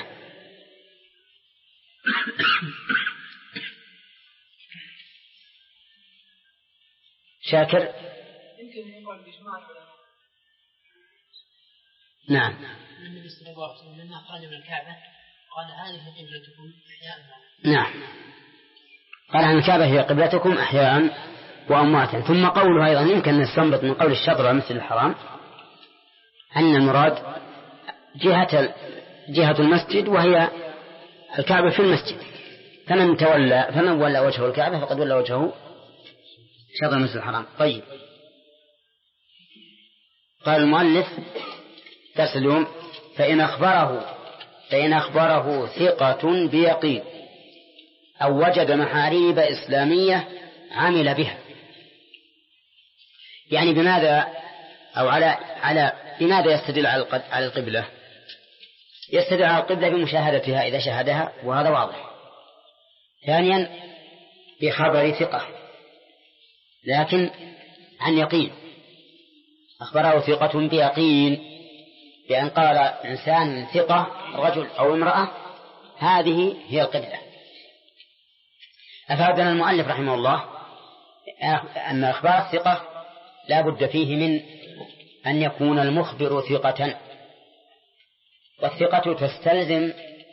شاكر. نعم. النبي صلى الله عليه وسلم لما خرج من الكعبة قال هذه قبلتكم أحياء. نعم، قال عن الكعبة هي قبلتكم أحياء وأمواتا. ثم قوله أيضا يمكن أن نستنبط من قول الشطر المسجد الحرام أن المراد جهة المسجد وهي الكعبة في المسجد، فمن ولى وجهه الكعبة فقد ولى وجهه شطر المسجد الحرام. طيب، قال المؤلف درس اليوم فإن أخبره ثقة بيقين أو وجد محاريب إسلامية عمل بها. يعني بماذا أو على بماذا يستدل على القبلة؟ يستدل على القبلة بمشاهدتها إذا شاهدها، وهذا واضح. ثانيا بخبر ثقة لكن عن يقين، أخبره ثقة بيقين بأن قال إنسان ثقة رجل أو امرأة هذه هي القبلة. أفادنا المؤلف رحمه الله أن أخبار الثقة لا بد فيه من أن يكون المخبر ثقة، والثقة تستلزم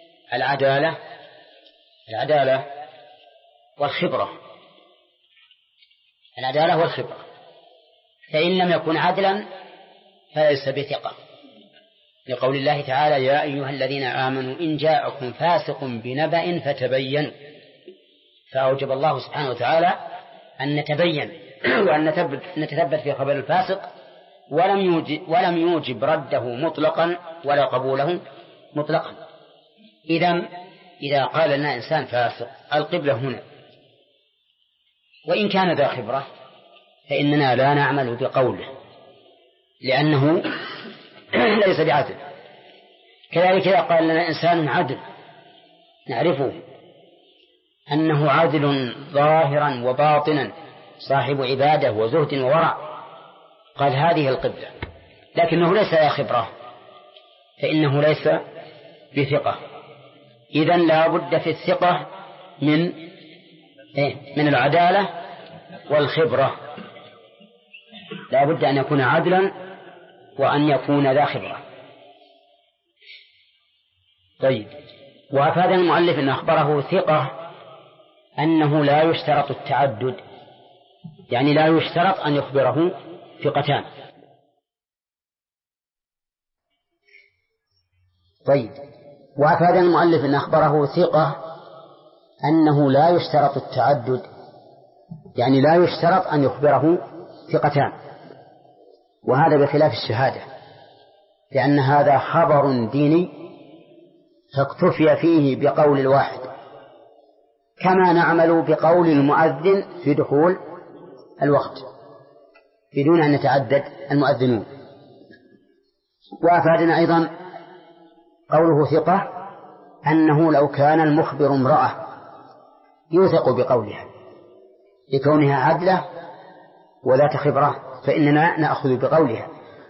العدالة والخبرة. فإن لم يكن عدلا فليس بثقة، لقول الله تعالى يا أيها الذين آمنوا إن جاءكم فاسق بنبأ فتبينوا، فأوجب الله سبحانه وتعالى أن نتبين وأن نتثبت في خبر الفاسق، ولم يوجب رده مطلقا ولا قبوله مطلقا. إذا قال لنا إنسان فاسق القبلة هنا وإن كان ذا خبرة فإننا لا نعمل بقوله لأنه ليس بعدل. كذلك إذا قال لنا إنسان عدل نعرفه أنه عادل ظاهرا وباطنا صاحب عبادة وزهد وورع، قال هذه القبلة، لكنه ليس لا خبرة فإنه ليس بثقة. إذن لا بد في الثقة من العدالة والخبرة، لا بد أن يكون عدلا وأن يكون ذا خبرة. طيب، وأفاد المؤلف أن أخبره ثقة أنه لا يشترط التعدد، يعني لا يشترط أن يخبره ثقتان. طيب، وأفاد المؤلف أن أخبره ثقة أنه لا يشترط التعدد، يعني لا يشترط أن يخبره ثقتان، وهذا بخلاف الشهادة، لأن هذا خبر ديني فاكتفي فيه بقول الواحد، كما نعمل بقول المؤذن في دخول الوقت بدون أن يتعدد المؤذنون. وأفادنا أيضا قوله ثقة أنه لو كان المخبر امرأة يوثق بقولها لكونها عدلة وذات خبرة، فإننا نأخذ بقولها،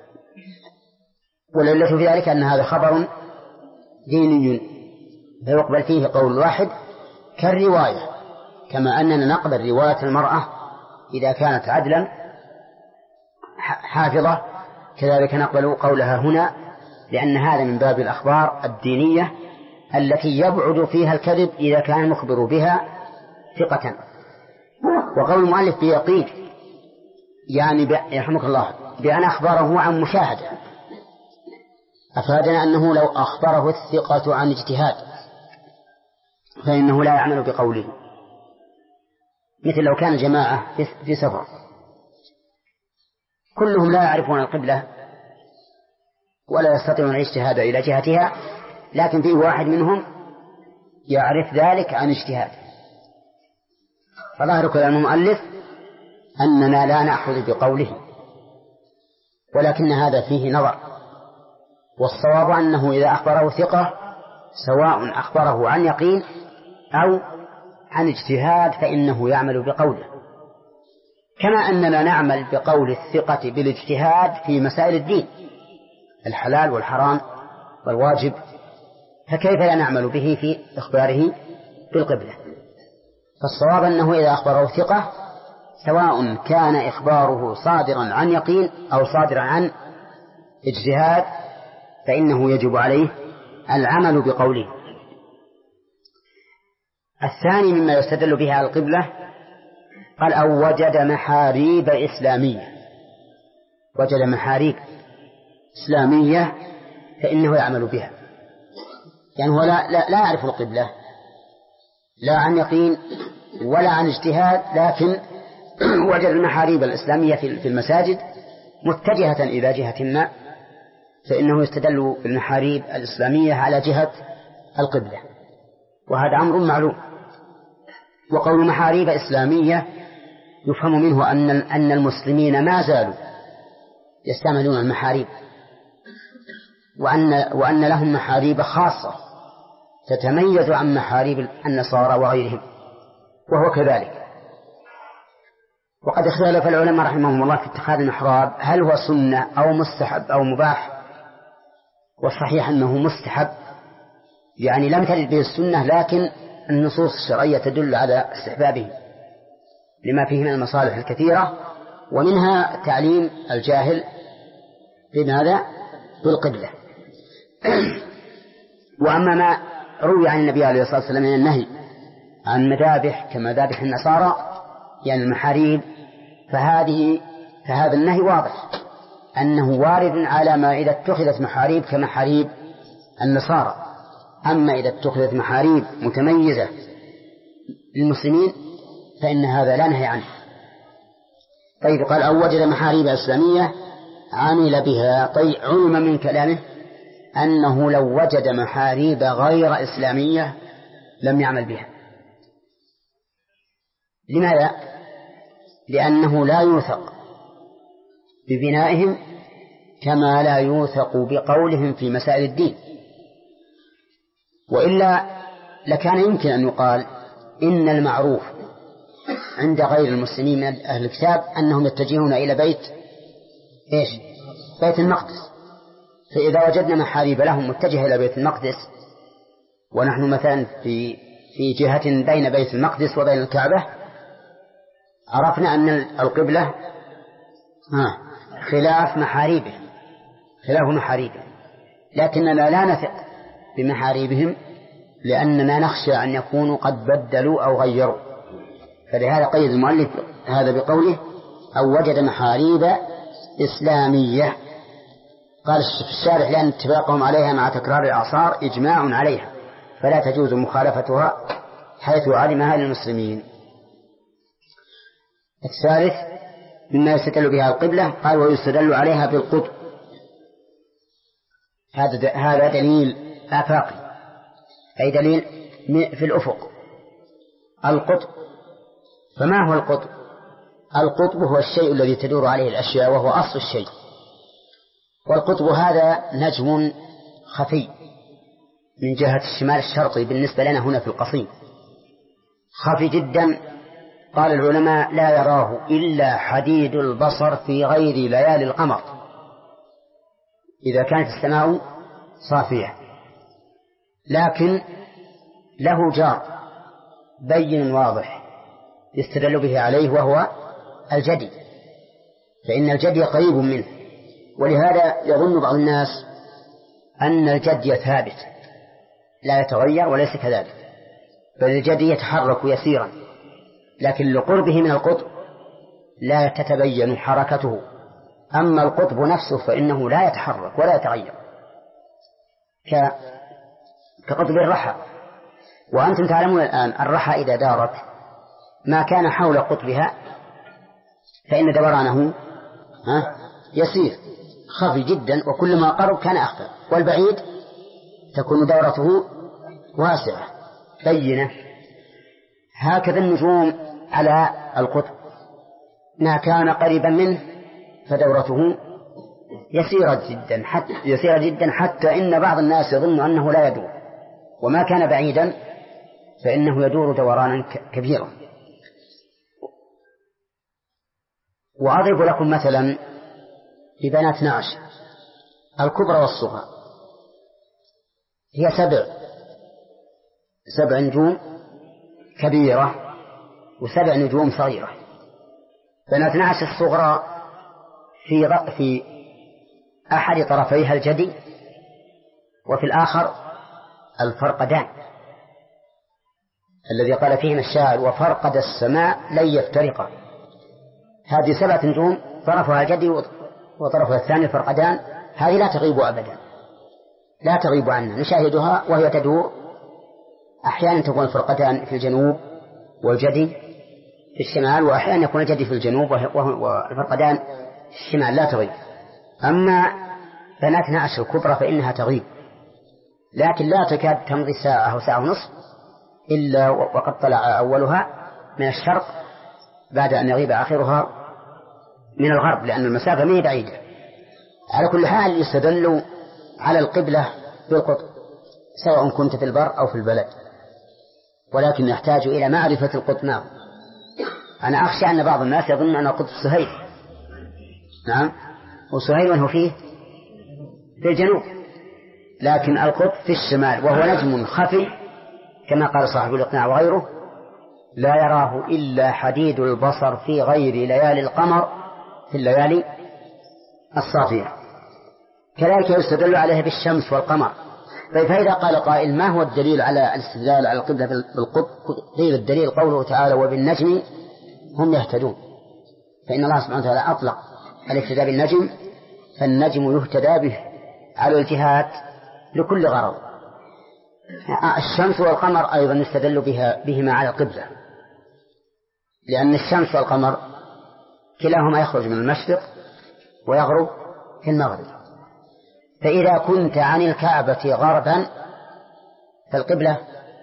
والعلة في ذلك أن هذا خبر ديني فيقبل فيه قول الواحد كالرواية، كما أننا نقبل رواية المرأة إذا كانت عدلا حافظة، كذلك نقبل قولها هنا، لأن هذا من باب الأخبار الدينية التي يبعد فيها الكذب إذا كان المخبر بها ثقة. وقول المؤلف بيقين يعني يرحمك الله بأن أخبره عن مشاهدة، أفادنا أنه لو أخبره الثقة عن اجتهاد فإنه لا يعمل بقوله، مثل لو كان جماعة في سفر كلهم لا يعرفون القبلة ولا يستطيعون الاجتهاد إلى جهتها، لكن فيه واحد منهم يعرف ذلك عن اجتهاد، فظاهر كلام المؤلف أننا لا نأخذ بقوله، ولكن هذا فيه نظر، والصواب أنه إذا أخبره ثقة سواء أخبره عن يقين أو عن اجتهاد فإنه يعمل بقوله، كما أننا نعمل بقول الثقة بالاجتهاد في مسائل الدين الحلال والحرام والواجب، فكيف لا نعمل به في إخباره بالقبلة؟ فالصواب أنه إذا أخبره ثقة سواء كان إخباره صادرا عن يقين أو صادرا عن اجتهاد فإنه يجب عليه العمل بقوله. الثاني مما يستدل به على القبلة قال أو وجد محاريب إسلامية، وجد محاريب إسلامية فإنه يعمل بها، يعني هو لا يعرف القبلة لا عن يقين ولا عن اجتهاد، لكن وجد المحاريب الإسلامية في المساجد متجهة إلى جهة ما، فإنه يستدل بالمحاريب الإسلامية على جهة القبلة، وهذا أمر معلوم. وقول محاريب إسلامية يفهم منه أن المسلمين ما زالوا يستعملون المحاريب، وأن لهم محاريب خاصة تتميز عن محاريب النصارى وغيرهم، وهو كذلك. وقد اختلف العلماء رحمهم الله في اتخاذ المحراب هل هو سنة أو مستحب أو مباح، والصحيح أنه مستحب، يعني لم ترد به السنة، لكن النصوص الشرعية تدل على استحبابه لما فيه من المصالح الكثيرة، ومنها تعليم الجاهل بماذا؟ بالقبلة. وأما ما روي عن النبي عليه الصلاة والسلام من النهي عن مذابح كمذابح النصارى يعني المحاريب، فهذا النهي واضح أنه وارد على ما إذا اتخذت محاريب كمحاريب النصارى. أما إذا اتخذت محاريب متميزة للمسلمين فإن هذا لا نهي عنه. طيب قال أو وجد محاريب إسلامية عمل بها. طيب علم من كلامه أنه لو وجد محاريب غير إسلامية لم يعمل بها. لماذا؟ لأنه لا يوثق ببنائهم كما لا يوثق بقولهم في مسائل الدين، وإلا لكان يمكن أن يقال إن المعروف عند غير المسلمين من أهل الكتاب أنهم يتجهون إلى بيت المقدس، فإذا وجدنا محاريب لهم متجهة إلى بيت المقدس ونحن مثلا في جهة بين بيت المقدس وبين الكعبة عرفنا أن القبلة خلاف محاريبهم، لكننا لا نثق بمحاريبهم لأننا نخشى أن يكونوا قد بدلوا أو غيروا، فلهذا قيد المؤلف هذا بقوله أو وجد محاريب إسلامية. قال الشارح لأن اتفاقهم عليها مع تكرار الأعصار إجماع عليها فلا تجوز مخالفتها حيث علمها للمسلمين. الثالث مما يستدل بها القبلة قال ويستدل عليها بالقطب. هذا دليل آفاقي أي دليل في الأفق. القطب فما هو القطب؟ القطب هو الشيء الذي تدور عليه الأشياء وهو أصل الشيء. والقطب هذا نجم خفي من جهة الشمال الشرقي بالنسبة لنا هنا في القصيم، خفي جدا. قال العلماء لا يراه إلا حديد البصر في غير ليالي القمر إذا كانت السماء صافية، لكن له جار بين واضح يستدل به عليه وهو الجدي، فإن الجدي قريب منه. ولهذا يظن بعض الناس أن الجدي ثابت لا يتغير، وليس كذلك، بل الجدي يتحرك يسيرا، لكن لقربه من القطب لا تتبين حركته. أما القطب نفسه فإنه لا يتحرك ولا يتغير كقطب الرحى. وأنتم تعلمون الآن الرحى إذا دارت ما كان حول قطبها فإن دورانه يسير خفي جدا، وكلما قرب كان أخفى، والبعيد تكون دورته واسعة بينة. هكذا النجوم على القطب ما كان قريبا منه فدورته يسيرة جدا حتى إن بعض الناس يظن أنه لا يدور، وما كان بعيدا فإنه يدور دورانا كبيرا. وأضرب لكم مثلا ببنات نعش الكبرى والصغرى، هي 7 نجوم كبيرة و7 نجوم صغيرة. بنات نعش الصغرى في أحد طرفيها الجدي وفي الآخر الفرقدان الذي قال فيهما الشاعر وفرقد السماء لن يفترقا. هذه 7 نجوم طرفها الجدي وطرفها الثاني الفرقدان، هذه لا تغيب أبدا، لا تغيب عنا، نشاهدها وهي تدور. أحيانا تكون الفرقدان في الجنوب والجدي في الشمال، وأحيانا يكون الجدي في الجنوب والفرقدان في الشمال، لا تغيب. أما بنات نعش الكبرى فإنها تغيب، لكن لا تكاد تمضي ساعة أو ساعة ونصف إلا وقد طلع أولها من الشرق بعد أن يغيب آخرها من الغرب، لأن المسافة ما هي بعيدة. على كل حال يستدل على القبلة بالقطب سواء كنت في البر أو في البلد، ولكن يحتاج إلى معرفة القطب. نعم، أنا أخشى أن بعض الناس يظن أن القطب سهيل. نعم، وسهيل وهو فيه في الجنوب، لكن القطب في الشمال وهو نجم خفي كما قال صاحب الإقناع وغيره لا يراه إلا حديد البصر في غير ليالي القمر في الليالي الصافية. كذلك يستدل عليه بالشمس والقمر. فإذا قال قائل ما هو الدليل على الاستدلال على القبلة بالقطب؟ قيل الدليل قوله تعالى وبالنجم هم يهتدون، فإن الله سبحانه وتعالى أطلق الاهتداء بالنجم، فالنجم يهتدى به على الجهات لكل غرض. الشمس والقمر أيضا يستدل بهما على القبلة، لأن الشمس والقمر كلاهما يخرج من المشرق ويغرب في المغرب. فإذا كنت عن الكعبة غربا فالقبلة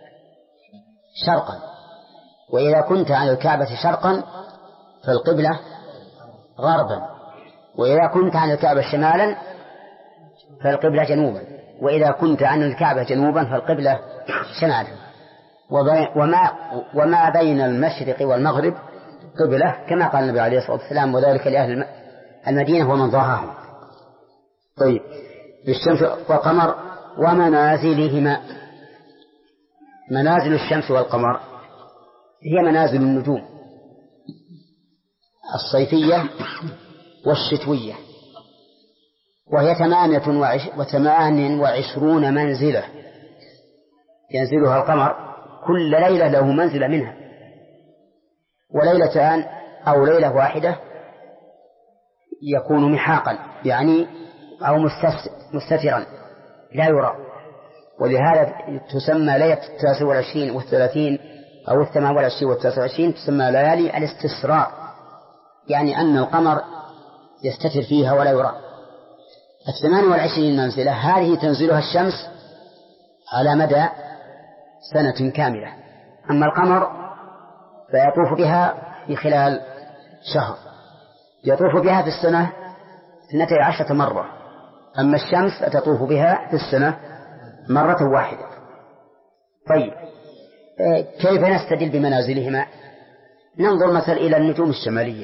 شرقا، وإذا كنت عن الكعبة شرقا فالقبلة غربا، وإذا كنت عن الكعبة شمالا فالقبلة جنوبا، وإذا كنت عن الكعبة جنوبا فالقبلة شمالا. وما بين المشرق والمغرب قبلة كما قال النبي عليه الصلاة والسلام وذلك لأهل المدينة ومن ضاهاهم. طيب، بالشمس والقمر ومنازلهما. منازل الشمس والقمر هي منازل النجوم الصيفية والشتوية، وهي 28 منزلة ينزلها القمر كل ليلة له منزلة منها، وليلتان أو ليلة واحدة يكون محاقا يعني أو مستترا لا يرى، ولهذا تسمى ليلة 29 و30 أو 28 و29 تسمى ليالي الاستسرار، يعني أن القمر يستتر فيها ولا يرى. 28 منزلة هذه تنزلها الشمس على مدى سنة كاملة، أما القمر فيطوف بها في خلال شهر، يطوف بها في السنة 12 مرة، أما الشمس فتطوف بها في السنة مرة واحدة. طيب كيف نستدل بمنازلهما؟ ننظر مثلا إلى النجوم الشمالية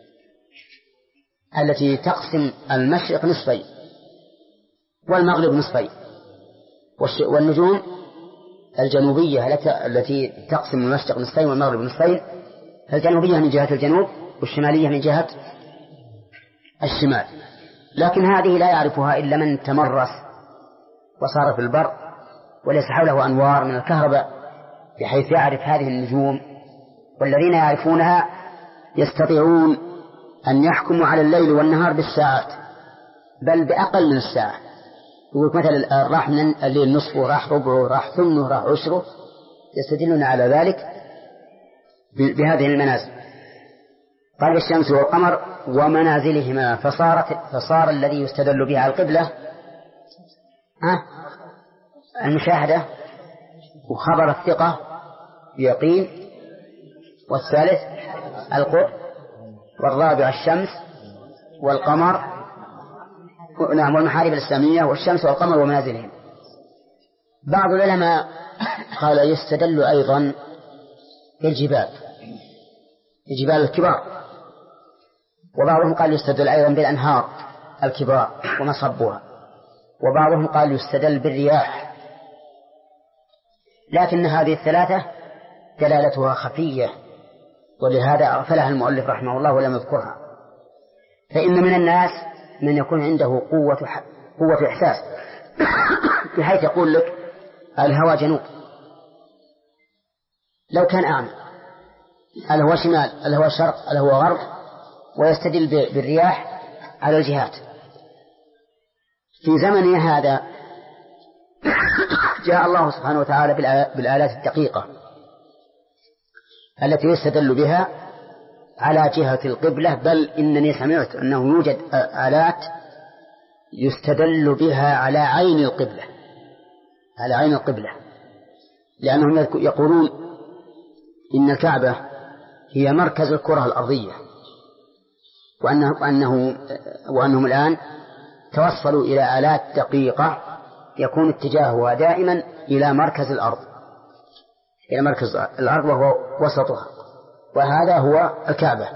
التي تقسم المشرق نصفين والمغرب نصفين، والنجوم الجنوبية التي تقسم المشرق نصفين والمغرب نصفين، الجنوبية من جهة الجنوب والشمالية من جهة الشمال، لكن هذه لا يعرفها إلا من تمرس وصار في البر وليس حوله أنوار من الكهرباء بحيث يعرف هذه النجوم. والذين يعرفونها يستطيعون أن يحكموا على الليل والنهار بالساعات بل بأقل من الساعة. يقول مثلا راح من الليل نصفه، راح ربعه، راح ثمنه، راح عشره، يستدلون على ذلك بهذه المنازل. قال الشمس والقمر ومنازلهما، فصار الذي يستدل بها على القبلة المشاهدة وخبر الثقة بيقين، والثالث القرب، والرابع الشمس والقمر والمحارب الإسلامية والشمس والقمر ومنازلهم. بعض العلماء قال يستدل أيضا بالجبال، الجبال الكبار، وبعضهم قال يستدل أيضا بالأنهار الكبار ومصبها، وبعضهم قال يستدل بالرياح، لكن هذه الثلاثة دلالتها خفية ولهذا أغفلها المؤلف رحمه الله ولم يذكرها. فإن من الناس من يكون عنده قوة إحساس بحيث يقول لك الهوى جنوب لو كان أعمى، الهوى شمال، الهوى شرق، الهوى غرب، ويستدل بالرياح على الجهات. في زمننا هذا جاء الله سبحانه وتعالى بالآلات الدقيقة التي يستدل بها على جهة القبلة، بل إنني سمعت أنه يوجد آلات يستدل بها على عين القبلة، على عين القبلة، لأنهم يقولون إن الكعبة هي مركز الكرة الأرضية، وأنهم الآن توصلوا إلى آلات دقيقة يكون اتجاهها دائما إلى مركز الأرض، إلى مركز الأرض وهو وسطها، وهذا هو الكعبة.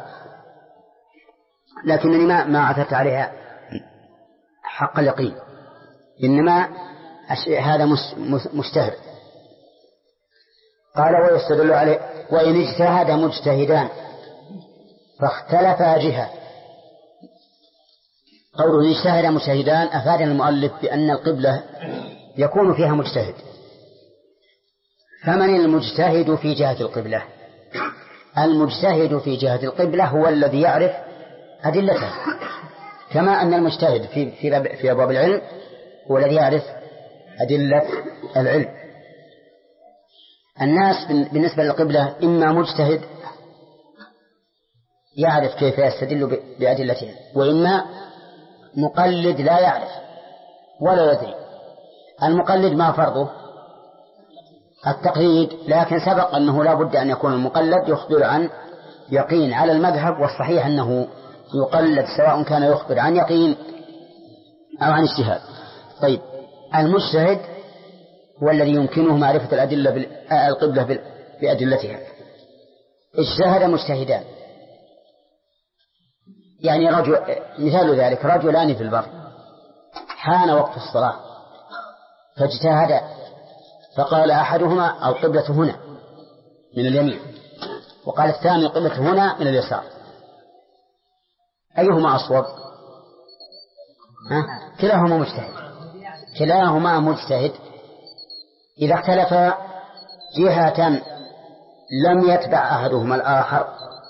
لكنني ما عثرت عليها حق اليقين، إنما هذا مجتهد. قال ويستدل عليه وإن اجتهد مجتهدان فاختلفا جهة. قوله اجتهد مجتهدان أفاد المؤلف بأن القبلة يكون فيها مجتهد. فمن المجتهد في جهة القبلة؟ المجتهد في جهة القبلة هو الذي يعرف أدلتها، كما أن المجتهد في أبواب العلم هو الذي يعرف أدلة العلم. الناس بالنسبة للقبلة إما مجتهد يعرف كيف يستدل بأدلتها، وإما مقلد لا يعرف ولا يدري. المقلد ما فرضه التقليد، لكن سبق أنه لا بد أن يكون المقلد يخبر عن يقين على المذهب، والصحيح أنه يقلد سواء كان يخبر عن يقين أو عن اجتهاد. طيب المجتهد هو الذي يمكنه معرفة الأدلة القبلة بأدلتها. اجتهد مجتهدان، يعني مثال ذلك رجلان في البر حان وقت الصلاة فاجتهد، فقال أحدهما القبلة هنا من اليمين، وقال الثاني القبلة هنا من اليسار، أيهما أصوب؟ كلاهما مجتهد، كلاهما مجتهد. إذا اختلف جهة لم يتبع أحدهما الآخر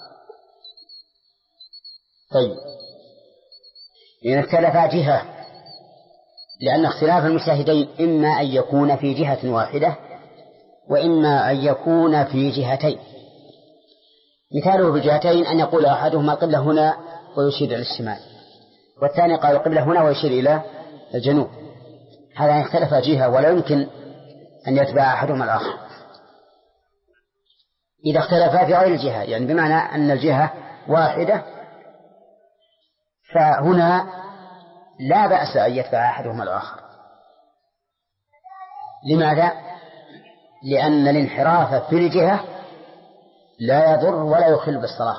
طيب، إن اختلفا جهة، لأن اختلاف المجتهدين إما أن يكون في جهة واحدة وإما أن يكون في جهتين. مثاله بالجهتين أن يقول أحدهما القبلة هنا ويشير إلى الشمال، والثاني قال القبلة هنا ويشير إلى الجنوب. هذا اختلف جهة ولا يمكن أن يتبع أحدهما الآخر. إذا اختلفا في غير الجهة، يعني بمعنى أن الجهة واحدة، فهنا لا بأس أن يتبع أحدهما الآخر. لماذا؟ لأن الانحراف في الجهة لا يضر ولا يخل بالصلاة.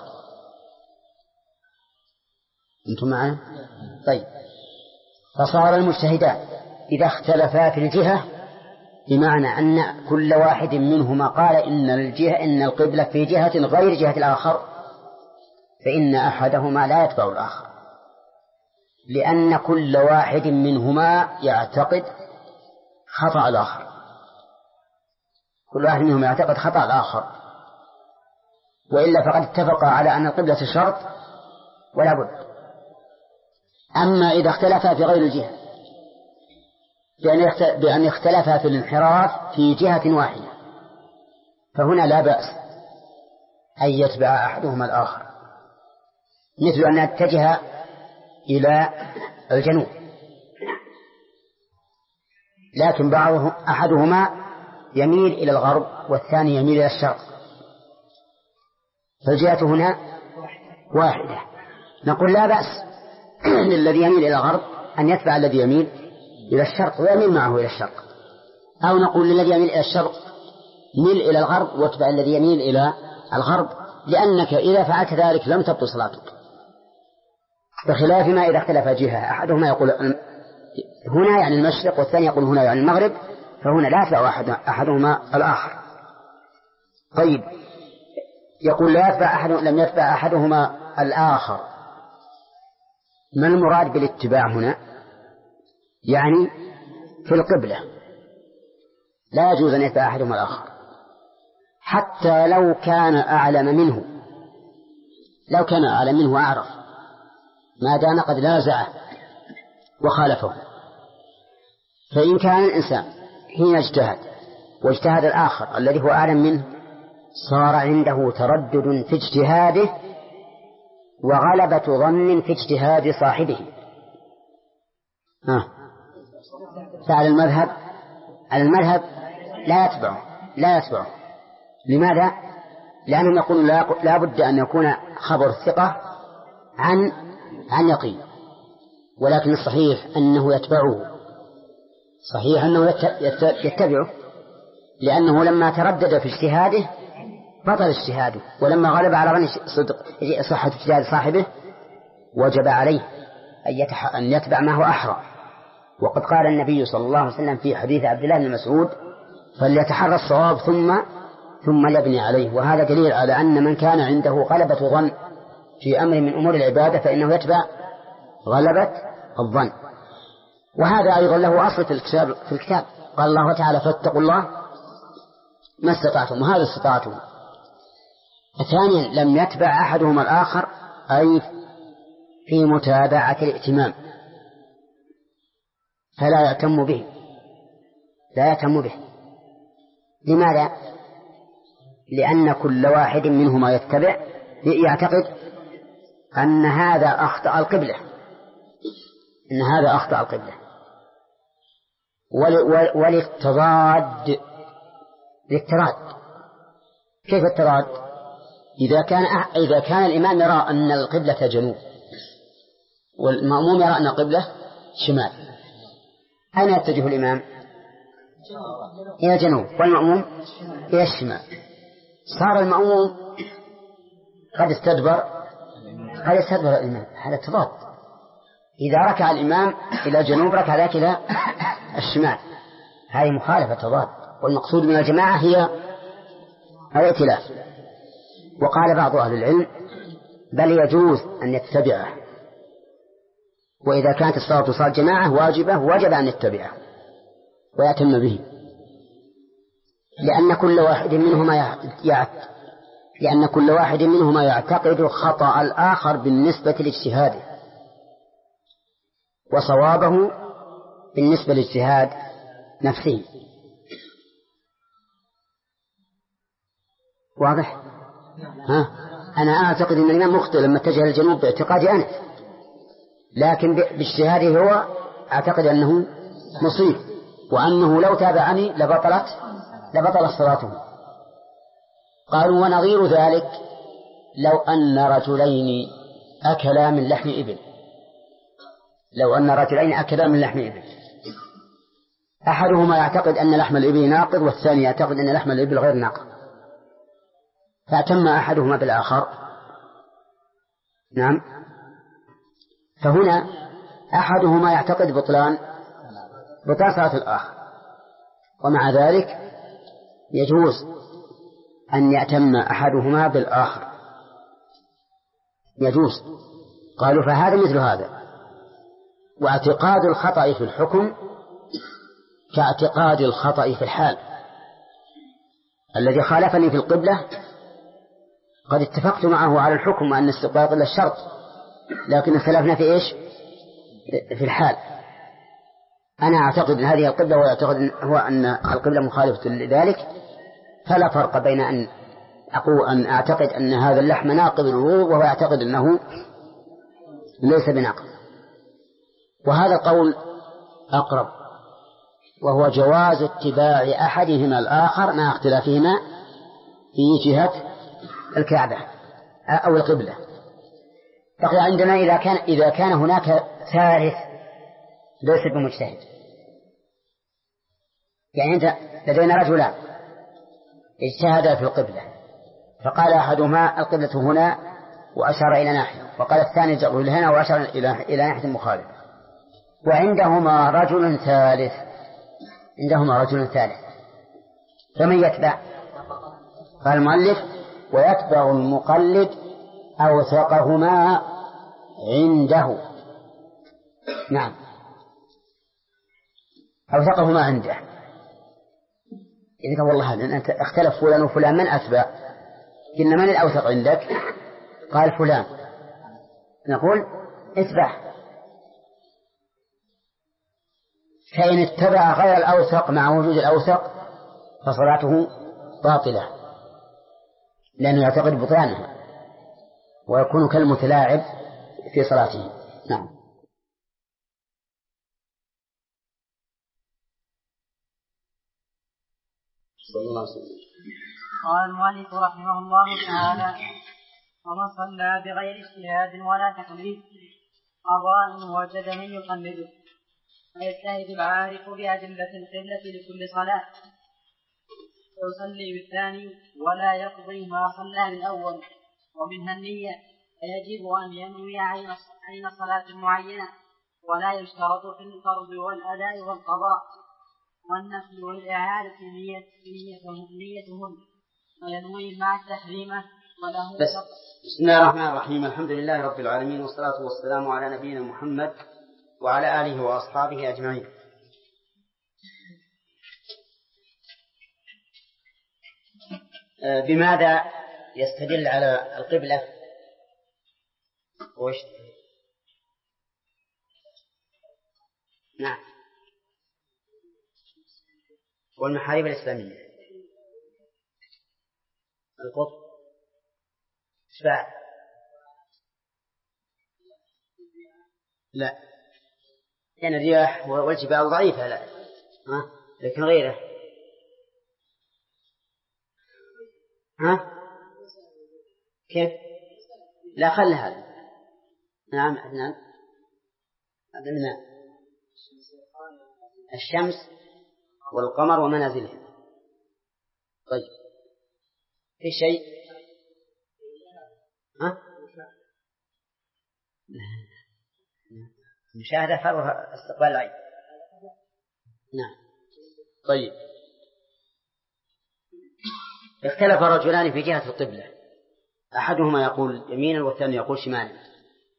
أنتم معنا؟ طيب، فصار المجتهدان إذا اختلفا في الجهة بمعنى أن كل واحد منهما قال إن القبلة في جهة غير جهة الآخر، فإن أحدهما لا يتبع الآخر، لأن كل واحد منهما يعتقد خطأ الآخر. كل واحد منهم يعتقد خطأ الآخر، وإلا فقد اتفق على أن القبلة شرط ولا بد. أما إذا اختلفا في غير الجهة بأن اختلفا في الانحراف في جهة واحدة، فهنا لا بأس أن يتبع أحدهما الآخر، مثل أن يتجه إلى الجنوب لكن أحدهما يميل إلى الغرب والثاني يميل إلى الشرق، فالجهة هنا واحدة. نقول لا بأس للذي يميل إلى الغرب أن يتبع الذي يميل إلى الشرق ويميل معه إلى الشرق، أو نقول للذي يميل إلى الشرق ميل إلى الغرب واتبع الذي يميل إلى الغرب، لأنك إذا فعلت ذلك لم تبطل صلاتك، بخلاف ما إذا اختلف جهة، أحدهما يقول هنا يعني المشرق والثاني يقول هنا يعني المغرب، فهنا لا يتبع أحدهما الآخر. طيب، يقول لم يتبع أحدهما الآخر، ما المراد بالاتباع هنا؟ يعني في القبلة لا يجوز أن يتبع أحدهما الآخر حتى لو كان أعلم منه، لو كان أعلم منه أعرف، ما دام قد نازعه وخالفه. فإن كان الإنسان حين اجتهد واجتهد الآخر الذي هو أعلم منه صار عنده تردد في اجتهاده وغلبة ظن في اجتهاد صاحبه، فعلى المذهب لا يتبعه. لماذا؟ لأنهم يقولون لا بد أن يكون خبر الثقة عن يقين، ولكن الصحيح أنه يتبعه، صحيح أنه يتبعه، لأنه لما تردد في اجتهاده بطل اجتهاده، ولما غلب على ظن صحة اجتهاد صاحبه وجب عليه أن يتبع ما هو أحرى. وقد قال النبي صلى الله عليه وسلم في حديث عبد الله بن مسعود: فليتحرى الصواب ثم يبني عليه. وهذا دليل على أن من كان عنده غلبة ظن في أمر من أمور العبادة فإنه يتبع غلبة الظن. وهذا أيضا له أصل في الكتاب، قال الله تعالى: فاتقوا الله ما استطعتم، وهذا استطعتم. ثانيا، لم يتبع أحدهما الآخر أي في متابعة الائتمام، فلا يأتم به. لماذا؟ لأن كل واحد منهما يعتقد أن هذا أخطأ القبلة، وللتضاد. كيف التضاد؟ إذا كان الإمام يرى أن القبلة جنوب والمأموم يرى أن القبلة شمال، أين يتجه الإمام؟ إلى الجنوب والمأموم إلى الشمال. صار المأموم قد استدبر الإمام، هذا تضاد. إذا ركع الإمام إلى الجنوب ركع ذاك إلى الشمال، هذه مخالفة تضاد، والمقصود من الجماعة هي الائتلاف. وقال بعض أهل العلم: بل يجوز أن يتبعه، وإذا كانت الصلاة صلاة جماعة واجبة وجب أن يتبعه ويتم به، لأن كل واحد منهما لأن كل واحد منهما يعتقد خطأ الآخر بالنسبة لاجتهاده وصوابه بالنسبة لاجتهاد نفسه. واضح؟ أنا أعتقد أن الإمام مخطئ لما اتجه للجنوب باعتقادي أنا، لكن باجتهاده هو أعتقد أنه مصيب، وأنه لو تابعني لبطلت صلاته. قالوا ونظير ذلك لو أن رجلين أكلا من لحم إبل، أحدهما يعتقد أن لحم الإبل ناقض والثاني يعتقد أن لحم الإبل غير ناقض، فأتم أحدهما بالآخر. نعم. فهنا أحدهما يعتقد بطلان صلاة الآخر، ومع ذلك يجوز أن يأتم أحدهما بالآخر، يجوز. قالوا فهذا مثل هذا، واعتقاد الخطأ في الحكم كاعتقاد الخطأ في الحال. الذي خالفني في القبلة قد اتفقت معه على الحكم وأن استقبال القبلة الشرط، لكن اختلفنا في إيش؟ في الحال. أنا أعتقد أن هذه القبلة ويعتقد هو أن القبلة مخالفة لذلك، فلا فرق بين أن أعتقد أن هذا اللحم ناقض الوضوء وهو يعتقد أنه ليس بناقض. وهذا القول أقرب، وهو جواز اتباع أحدهما الآخر مع اختلافهما في جهة الكعبة أو القبلة. بقي عندنا إذا كان هناك ثالث ليس بمجتهد، يعني أنت لدينا رجلان اجتهدا في القبلة، فقال أحدهما القبلة هنا وأشار إلى ناحية، وقال الثاني جعله هنا وأشار إلى ناحية مخالفة، وعندهما رجل ثالث، فمن يتبع؟ قال المؤلف ويتبع المقلد أوثقهما عنده. نعم، أوثقهما عنده. إذا والله أنت اختلف فلان وفلان من أتبع، قلنا من الأوثق عندك؟ قال فلان، نقول اتبع. فإن اتبع غير الأوثق مع وجود الأوثق فصلاته باطلة، لأنه يعتقد بطلانها ويكون كالمتلاعب في صلاته. نعم. صلى الله عليه وسلم. قال المؤلف رحمه الله تعالى: ومن صلى بغير اجتهاد ولا تقليد قضاء وجد من يقلده، فيجتهد العارف بأدلة القبلة لكل صلاة، فيصلي بالثاني ولا يقضي ما صلى بالأول، ومنها النية، فيجب أن ينوي عين صلاة معينة، ولا يشترط في الفرض والأداء والقضاء والنفل والإعادة نيتهن، وينوي مع التحريمة وله. بسم الله الرحمن الرحيم. الحمد لله رب العالمين، والصلاة والسلام على نبينا محمد وعلى آله وأصحابه أجمعين. بماذا يستدل على القبلة؟ وش؟ نعم، والمحاريب الإسلامية، القطب، شباب، لا، يعني الرياح والجبال ضعيفة، لا، لكن غيره، كيف؟ لا، خل هذا. نعم، عندنا الشمس والقمر ومنازلهم. طيب، في شيء؟ مشاهدة فرضها استقبال العين. نعم. طيب، اختلف رجلان في جهة القبلة، أحدهما يقول يمينا والثاني يقول شمالا،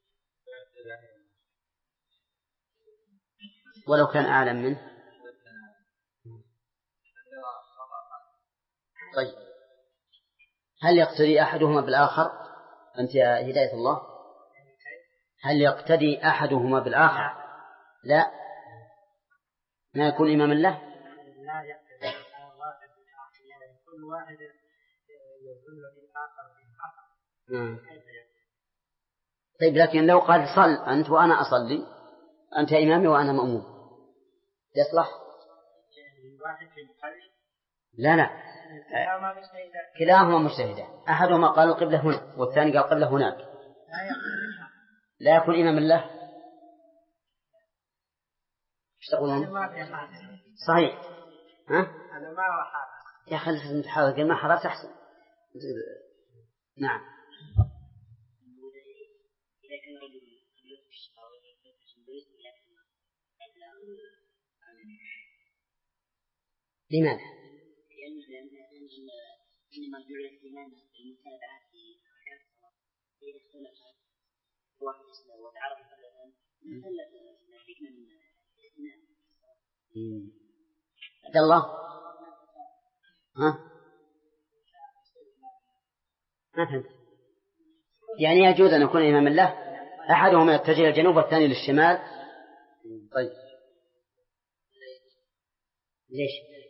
ولو كان أعلم منه. طيب، هل يقتدي أحدهما بالآخر؟ أنت يا هداية الله، هل يقتدي أحدهما بالآخر؟ لا، ما يكون إماما له. لا يقتدي واحد بالآخر، يعني كل واحد يدل للآخر بالآخر. طيب، لكن لو قال صل أنت وأنا أصلي، أنت إمامي وأنا مأموم، يصلح؟ لا لا، كلاهما مجتهدان، أحدهما قال القبلة هنا والثاني قال القبلة هناك، لا يكون إماما له. ايش تقولون؟ صحيح. ها؟ أنا ما وحاط يا أخي لازم تحاول، قل ما حررت أحسن. نعم. لماذا؟ إنما جعل الإمام المتابعة في أحكام الصلاة، فإذا اختلف واحد وتعرف مثلا الحكمة من الاستثناء. عبد الله، ها؟ ما فهمت. يعني يجوز أن يكون إماما له، أحدهما يتجه إلى الجنوب والثاني للشمال. طيب، ليش؟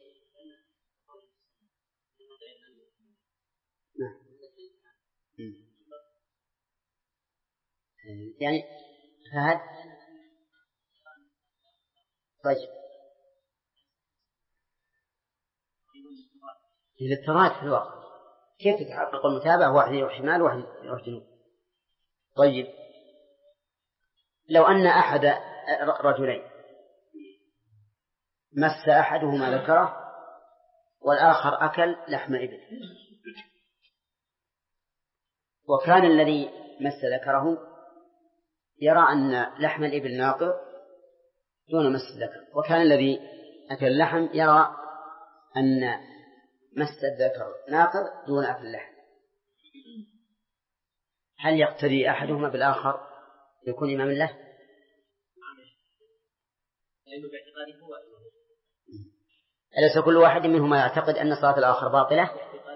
يعني فهد. طيب، الاضطراد في الواقع كيف تتحقق المتابعة؟ واحد يروح شمال وواحد يروح جنوب. طيب، لو أن أحد رجلين مس أحدهما ذكره والآخر أكل لحم إبل، وكان الذي مس ذكره يرى أن لحم الإبل ناقض دون مس الذكر، وكان الذي أكل اللحم يرى أن مس الذكر ناقض دون أكل اللحم، هل يقتدي أحدهما بالآخر يكون إماما له؟ أليس كل واحد منهما يعتقد أن صلاة الآخر باطلة؟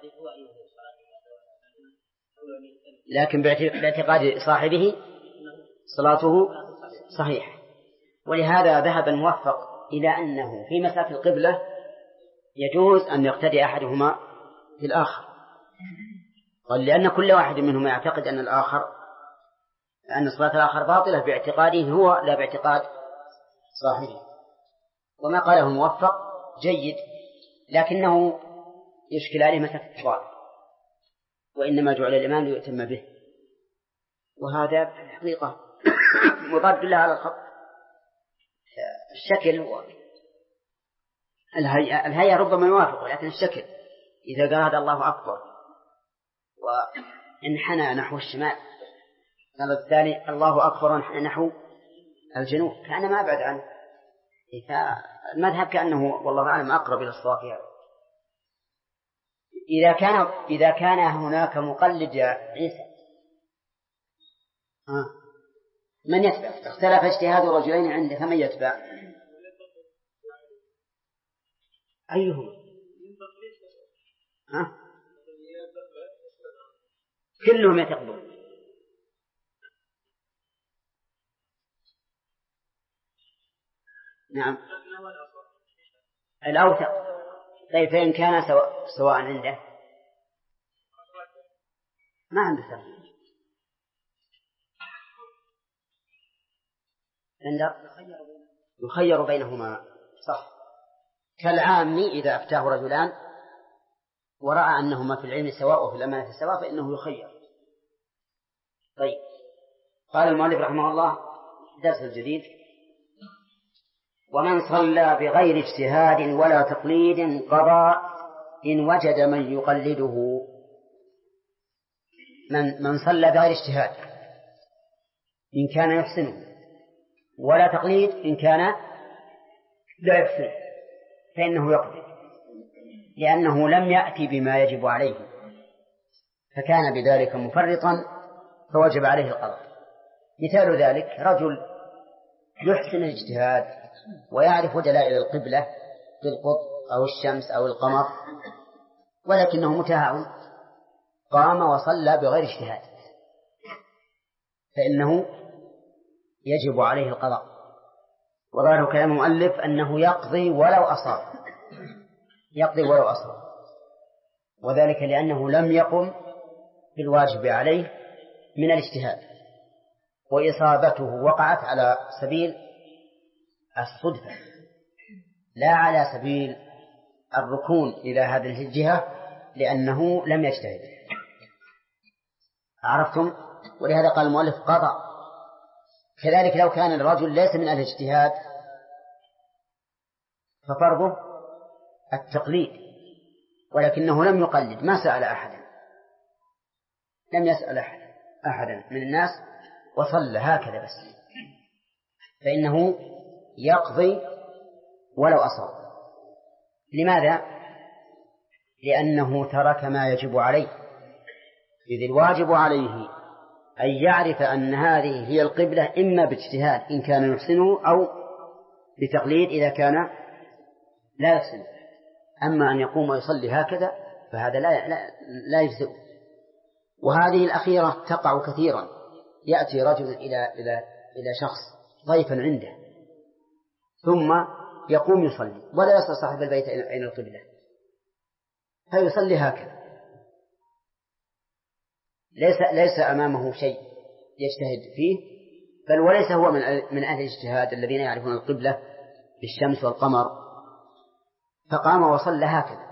لكن باعتقاد صاحبه صلاته صحيحة. ولهذا ذهب الموفق إلى أنه في مسألة القبلة يجوز أن يقتدي أحدهما بالآخر، قال لأن كل واحد منهما يعتقد أن أن صلاة الآخر باطلة باعتقاده هو لا باعتقاد صاحبه. وما قاله الموفق جيد، لكنه يشكل عليه مسألة التفاضل، وإنما جعل الإمام ليؤتم به، وهذا في الحقيقة مضاد له على الخط. الشكل هو الهيئة ربما يوافق، لكن الشكل إذا قال هذا الله أكبر وانحنى نحو الشمال، قال الثاني الله أكبر وانحنى نحو الجنوب، كان ما أبعد عنه. فالمذهب كأنه والله أعلم أقرب إلى الصواب. إذا كان هناك مقلد يا عيسى، من يتبع؟ اختلف اجتهاد رجلين عنده، فمن يتبع؟ أيهم؟ كلهم يتقبلون. نعم، الأوثق. طيب، فإن كان سواء عنده ما عنده فرق، يخير بينهما. صح، كالعام إذا أفتاه رجلان ورأى أنهما في العلم سواء وفي الأمانة سواء فإنه يخير. طيب، قال المؤلف رحمه الله درس الجديد: ومن صلى بغير اجتهاد ولا تقليد قضى إن وجد من يقلده. من صلى بغير اجتهاد إن كان يحسنه، ولا تقليد إن كان لا يحسنه، فإنه يقضي، لأنه لم يأتي بما يجب عليه، فكان بذلك مفرطا فوجب عليه القضاء. مثال ذلك رجل يحسن الاجتهاد ويعرف دلائل القبلة بالقطب أو الشمس أو القمر، ولكنه متهاون قام وصلى بغير اجتهاد فإنه يجب عليه القضاء. وظاهر كلام المؤلف أنه يقضي ولو أصاب، يقضي ولو أصاب، وذلك لأنه لم يقم بالواجب عليه من الاجتهاد، وإصابته وقعت على سبيل الصدفة لا على سبيل الركون إلى هذه الجهة لأنه لم يجتهد. عرفتم؟ ولهذا قال المؤلف قضى. كذلك لو كان الرجل ليس من أهل الاجتهاد ففرضه التقليد، ولكنه لم يقلد، ما سأل أحدا، لم يسأل أحدا من الناس وصلى هكذا بس، فإنه يقضي ولو أصاب. لماذا؟ لأنه ترك ما يجب عليه، إذ الواجب عليه أن يعرف أن هذه هي القبلة إما باجتهاد إن كان يحسنه أو بتقليد إذا كان لا يحسنه. أما أن يقوم ويصلي هكذا فهذا لا يجزئ. وهذه الأخيرة تقع كثيرا، يأتي رجل إلى شخص ضيفا عنده ثم يقوم يصلي ولا يسأل صاحب البيت أين القبلة، فيصلي هكذا، ليس أمامه شيء يجتهد فيه، بل وليس هو من أهل الاجتهاد الذين يعرفون القبلة بالشمس والقمر، فقام وصلى هكذا،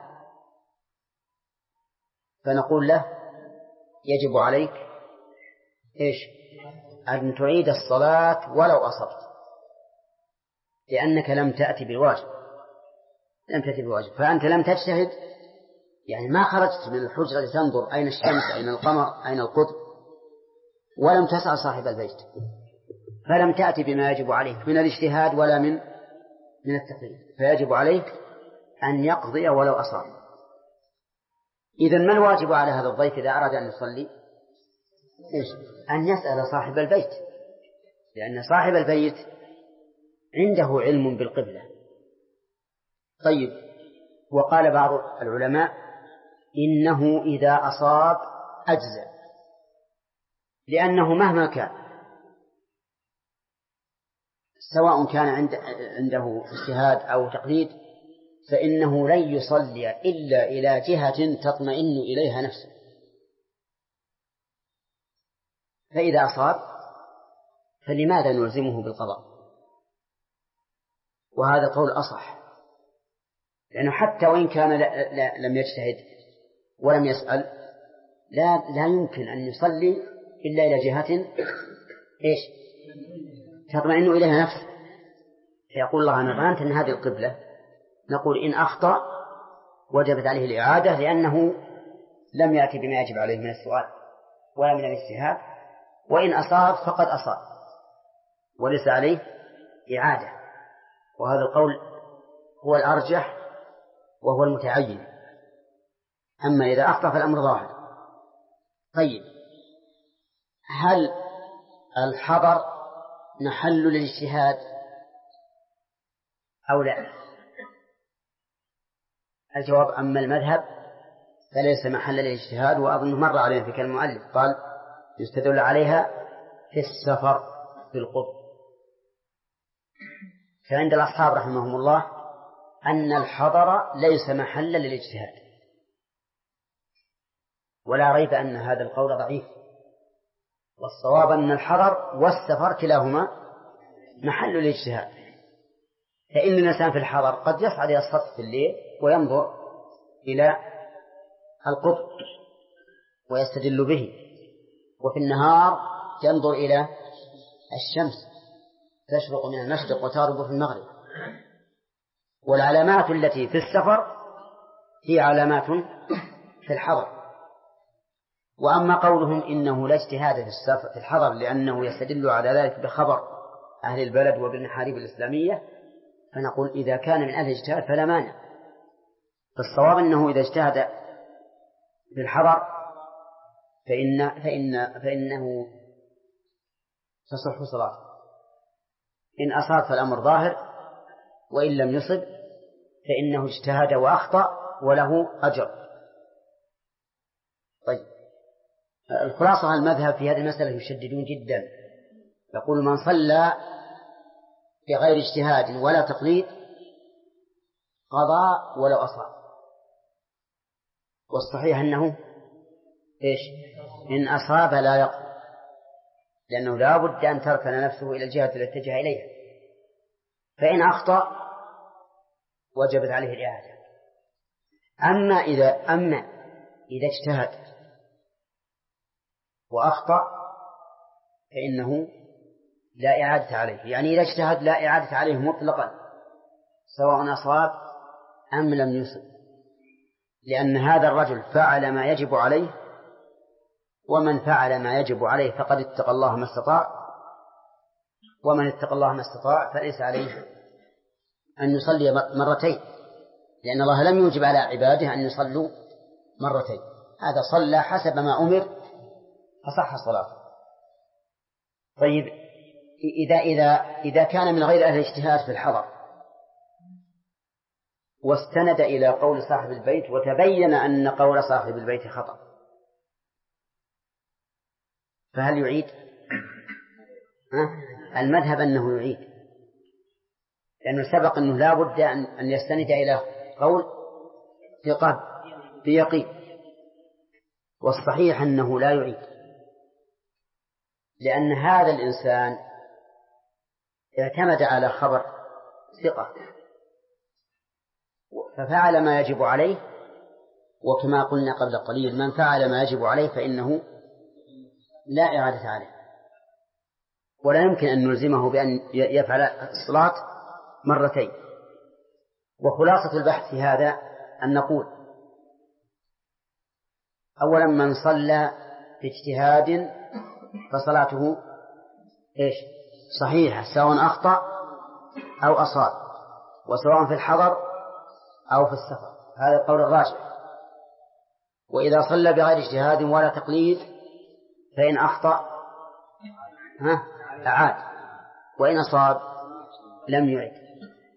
فنقول له يجب عليك إيش؟ أن تعيد الصلاة ولو أصبت، لأنك لم تأتي بالواجب، فأنت لم تجتهد، يعني ما خرجت من الحجرة لتنظر أين الشمس أين القمر أين القطب، ولم تسأل صاحب البيت، فلم تأتي بما يجب عليك من الاجتهاد ولا من التقليد، فيجب عليك أن يقضي ولو أصاب. إذن ما الواجب على هذا الضيف إذا أراد أن يصلي؟ أن يسأل صاحب البيت، لأن صاحب البيت عنده علم بالقبلة. طيب، وقال بعض العلماء إنه إذا أصاب أجزأ، لأنه مهما كان سواء كان عنده اجتهاد أو تقليد فإنه لن يصلي إلا إلى جهة تطمئن إليها نفسه، فإذا أصاب فلماذا نلزمه بالقضاء؟ وهذا قول أصح، لأنه حتى وإن كان لم يجتهد ولم يسأل لا يمكن أن يصلي إلا إلى جهة إيش؟ تطمئن إليها نفسه. فيقول الله أنا ظننت أن هذه القبلة، نقول إن أخطأ وجبت عليه الإعادة لأنه لم يأتي بما يجب عليه من السؤال ولا من الاجتهاد، وإن أصاب فقد أصاب وليس عليه إعادة، وهذا القول هو الأرجح وهو المتعين. أما إذا أخطأ فالأمر ظاهر. طيب، هل الحضر محل للاجتهاد أو لا؟ الجواب أما المذهب فليس محل للاجتهاد، وأظن مر علينا في كلام المؤلف قال يستدل عليها في السفر في القطب. فعند الأصحاب رحمهم الله أن الحضر ليس محلا للاجتهاد، ولا ريب أن هذا القول ضعيف، والصواب أن الحضر والسفر كلاهما محل الاجتهاد. فإن الإنسان في الحضر قد يصعد إلى السطح في الليل وينظر إلى القطب ويستدل به، وفي النهار ينظر إلى الشمس تشرق من المشرق وتغرب في المغرب. والعلامات التي في السفر هي علامات في الحضر. وأما قولهم إنه لا اجتهاد في الحضر لأنه يستدل على ذلك بخبر أهل البلد وبالمحاريب الإسلامية، فنقول إذا كان من أهل الاجتهاد فلا مانع. فالصواب أنه إذا اجتهد في الحضر فإنه تصح صلاته، إن أصاب فالأمر ظاهر، وإن لم يصب فإنه اجتهد وأخطأ وله أجر. طيب، الخلاصة المذهب في هذه المسألة يشددون جدا، يقول من صلى بغير اجتهاد ولا تقليد قضى ولو أصاب. والصحيح أنه إيش؟ إن أصاب لا يقضي، لأنه لا بد أن تركن نفسه إلى الجهة التي اتجه إليها، فإن أخطأ وجبت عليه الإعادة. أما إذا اجتهد وأخطأ فإنه لا إعادة عليه، يعني إذا اجتهد لا إعادة عليه مطلقا سواء أصاب أم لم يصب، لأن هذا الرجل فعل ما يجب عليه، ومن فعل ما يجب عليه فقد اتقى الله ما استطاع، ومن اتقى الله ما استطاع فليس عليه أن يصلي مرتين، لأن الله لم يوجب على عباده أن يصلوا مرتين. هذا صلى حسب ما أمر فصح صلاته. طيب إذا كان من غير أهل الاجتهاد في الحضر واستند إلى قول صاحب البيت وتبين أن قول صاحب البيت خطأ، فهل يعيد؟ المذهب أنه يعيد، لأنه سبق أنه لا بد أن يستند إلى قول ثقة بيقين، والصحيح أنه لا يعيد، لأن هذا الإنسان اعتمد على خبر ثقة ففعل ما يجب عليه، وكما قلنا قبل قليل من فعل ما يجب عليه فإنه لا إعادة عليه، ولا يمكن أن نلزمه بأن يفعل الصلاة مرتين. وخلاصة البحث في هذا أن نقول أولا من صلى في اجتهاد فصلاته إيش؟ صحيحة سواء أخطأ أو أصاب، وسواء في الحضر أو في السفر، هذا القول الراجح. وإذا صلى بغير اجتهاد ولا تقليد فإن أخطأ أعاد، وإن أصاب لم يعد.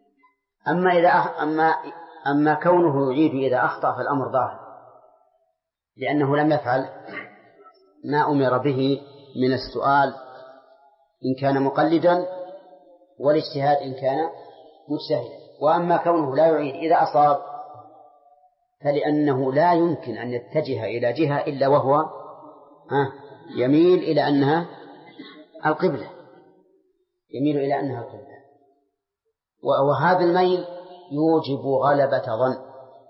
أما كونه يعيد إذا أخطأ فالأمر ظاهر، لأنه لم يفعل ما أمر به من السؤال إن كان مقلدا والاجتهاد إن كان مجتهدا. وأما كونه لا يعيد إذا أصاب فلأنه لا يمكن أن يتجه إلى جهة إلا وهو يميل إلى أنها القبلة، يميل إلى أنها القبلة، وهذا الميل يوجب غلبة ظن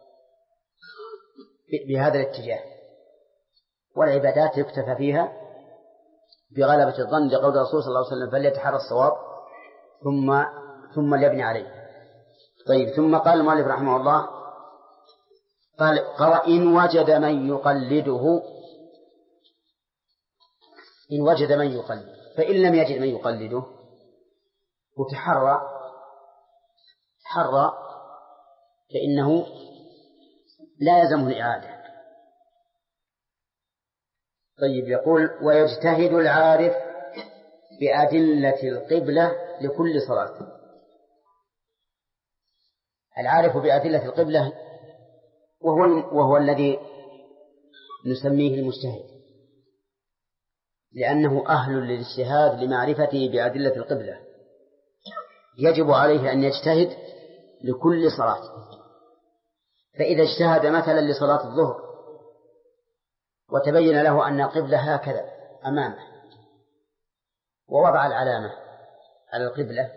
بهذا الاتجاه، والعبادات يكتفى فيها بغلبة الظن لقول الرسول صلى الله عليه وسلم فليتحرى الصواب ثم ليبني عليه. طيب، ثم قال المؤلف رحمه الله قال إن وجد من يقلده، إن وجد من يقلد، فإن لم يجد من يقلده وتحرى فإنه لا يلزمه الإعادة. طيب، يقول ويجتهد العارف بأدلة القبلة لكل صلاة. العارف بأدلة القبلة وهو الذي نسميه المجتهد، لأنه أهل للاجتهاد لمعرفته بأدلة القبلة، يجب عليه أن يجتهد لكل صلاة. فإذا اجتهد مثلا لصلاة الظهر وتبين له أن القبلة هكذا أمامه ووضع العلامة على القبلة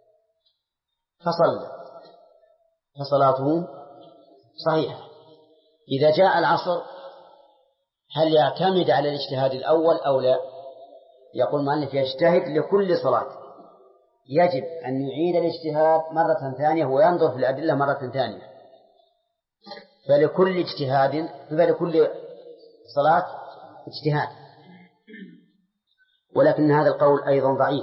فصلاته صحيحة. إذا جاء العصر هل يعتمد على الاجتهاد الأول أو لا؟ يقول المؤلف يجتهد لكل صلاة، يجب أن يعيد الاجتهاد مرة ثانية وينظر في الأدلة مرة ثانية، فلكل صلاة اجتهاد. ولكن هذا القول أيضا ضعيف،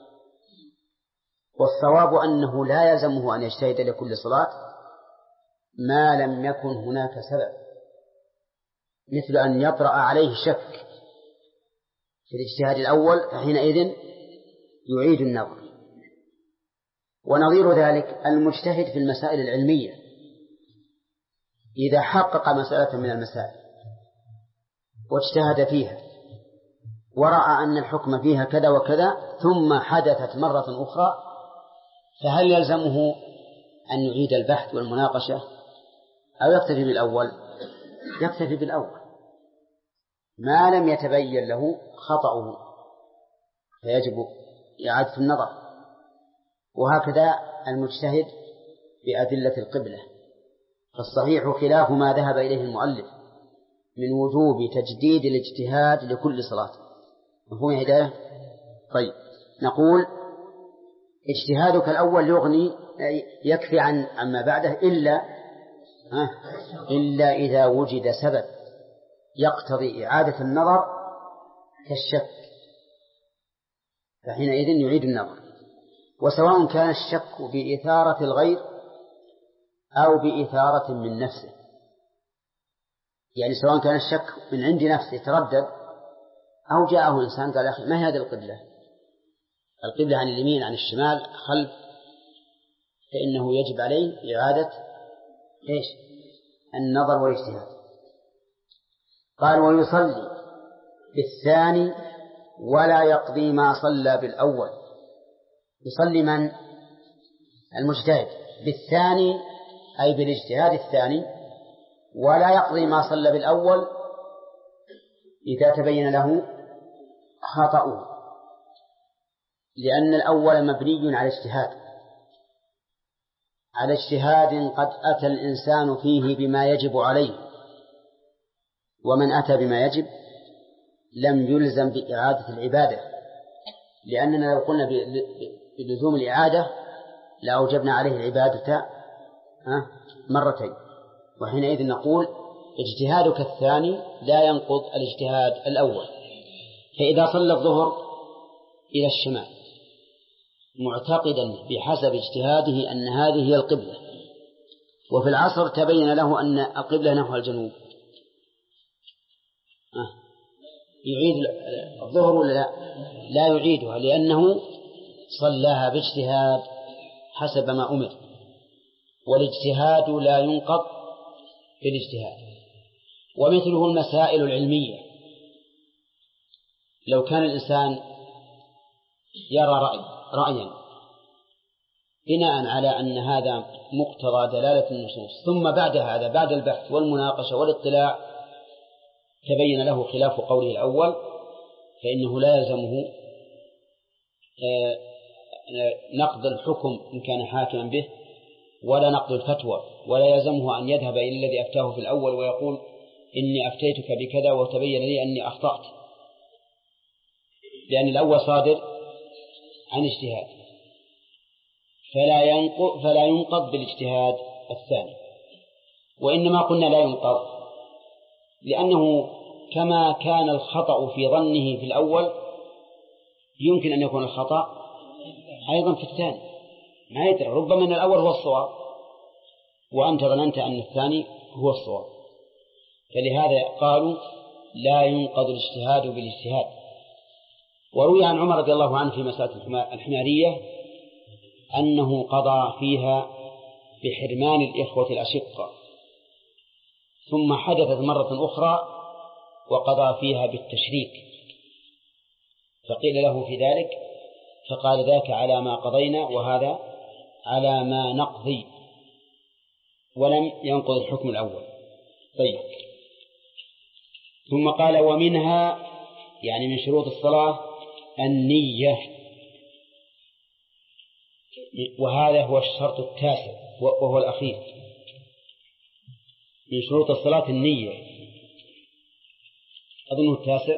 والصواب أنه لا يلزمه أن يجتهد لكل صلاة ما لم يكن هناك سبب، مثل أن يطرأ عليه شك في الاجتهاد الأول فحينئذ يعيد النظر. ونظير ذلك المجتهد في المسائل العلمية إذا حقق مسألة من المسائل واجتهد فيها ورأى أن الحكم فيها كذا وكذا ثم حدثت مرة أخرى، فهل يلزمه أن يعيد البحث والمناقشة أو يكتفي بالأول؟ يكتفي بالأول ما لم يتبين له خطأه، فيجب إعادة النظر. وهكذا المجتهد بأدلة القبلة، فالصحيح خلاف ما ذهب إليه المؤلف من وجوب تجديد الاجتهاد لكل صلاة. مفهوم هداية؟ طيب، نقول اجتهادك الأول يغني يكفي عما بعده إلا إذا وجد سبب يقتضي إعادة النظر كالشك، فحينئذ يعيد النظر. وسواء كان الشك بإثارة الغير أو بإثارة من نفسه، يعني سواء كان الشك من عند نفسه تردد أو جاءه إنسان قال أخي ما هذه القبلة؟ القبلة عن اليمين عن الشمال خلف، فإنه يجب عليه إعادة النظر والاجتهاد. قال ويصلي بالثاني ولا يقضي ما صلى بالأول. يصلي من؟ المجتهد بالثاني أي بالاجتهاد الثاني، ولا يقضي ما صلى بالأول إذا تبين له خطأه، لأن الأول مبني على اجتهاد قد أتى الإنسان فيه بما يجب عليه، ومن أتى بما يجب لم يلزم بإعادة العبادة، لأننا لو قلنا بلزوم الإعادة لأوجبنا عليه العبادة مرتين، وحينئذ نقول اجتهادك الثاني لا ينقض الاجتهاد الأول. فإذا صلى الظهر إلى الشمال معتقدا بحسب اجتهاده أن هذه هي القبلة، وفي العصر تبين له أن القبلة نحو الجنوب، يعيد الظهر ولا لا يعيدها، لأنه صلاها باجتهاد حسب ما أمر، والاجتهاد لا ينقض بالاجتهاد. ومثله المسائل العلمية، لو كان الإنسان يرى رأيا بناء على أن هذا مقتضى دلالة النصوص، ثم بعد هذا بعد البحث والمناقشة والاطلاع تبين له خلاف قوله الأول، فإنه لا يلزمه نقض الحكم إن كان حاكما به، ولا نقض الفتوى، ولا يلزمه أن يذهب إلى الذي أفتاه في الأول ويقول إني أفتيتك بكذا وتبين لي أني أخطأت، لأن الأول صادر عن اجتهاد، فلا ينقض بالاجتهاد الثاني. وإنما قلنا لا ينقض لأنه كما كان الخطأ في ظنه في الأول يمكن أن يكون الخطأ أيضا في الثاني، ما يدري، ربما أن الأول هو الصواب وأنت ظننت أن الثاني هو الصواب. فلهذا قالوا لا ينقض الاجتهاد بالاجتهاد. وروي عن عمر رضي الله عنه في مسألة الحمارية أنه قضى فيها بحرمان الإخوة الأشقة، ثم حدثت مرة أخرى وقضى فيها بالتشريك، فقيل له في ذلك فقال ذاك على ما قضينا وهذا على ما نقضي، ولم ينقض الحكم الأول. طيب، ثم قال ومنها يعني من شروط الصلاة النية، وهذا هو الشرط التاسع وهو الأخير من شروط الصلاة النية، أظنه التاسع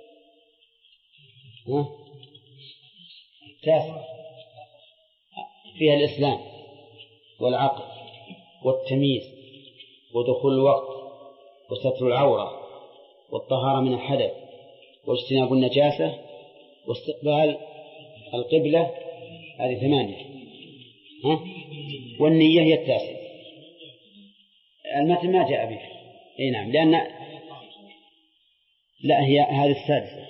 التاسع فيها الإسلام والعقل والتمييز ودخول الوقت وستر العورة والطهارة من الحدث واجتناب النجاسة واستقبال القبلة، هذه 8. والنية هي التاسع. المتن ما جاء به، اي نعم، لأن لا هي هذه السادسة.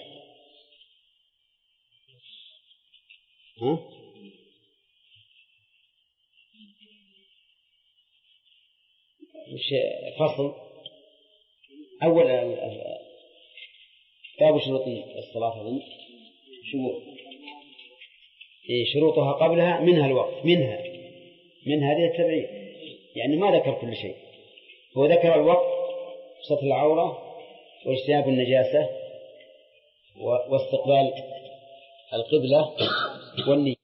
فصل أول باب شروط الصلاة أظن شروطها قبلها منها الوقت من هذه التبعيد، يعني ما ذكر كل شيء، هو ذكر الوقت ستر العورة واجتناب النجاسة واستقبال القبلة والنية.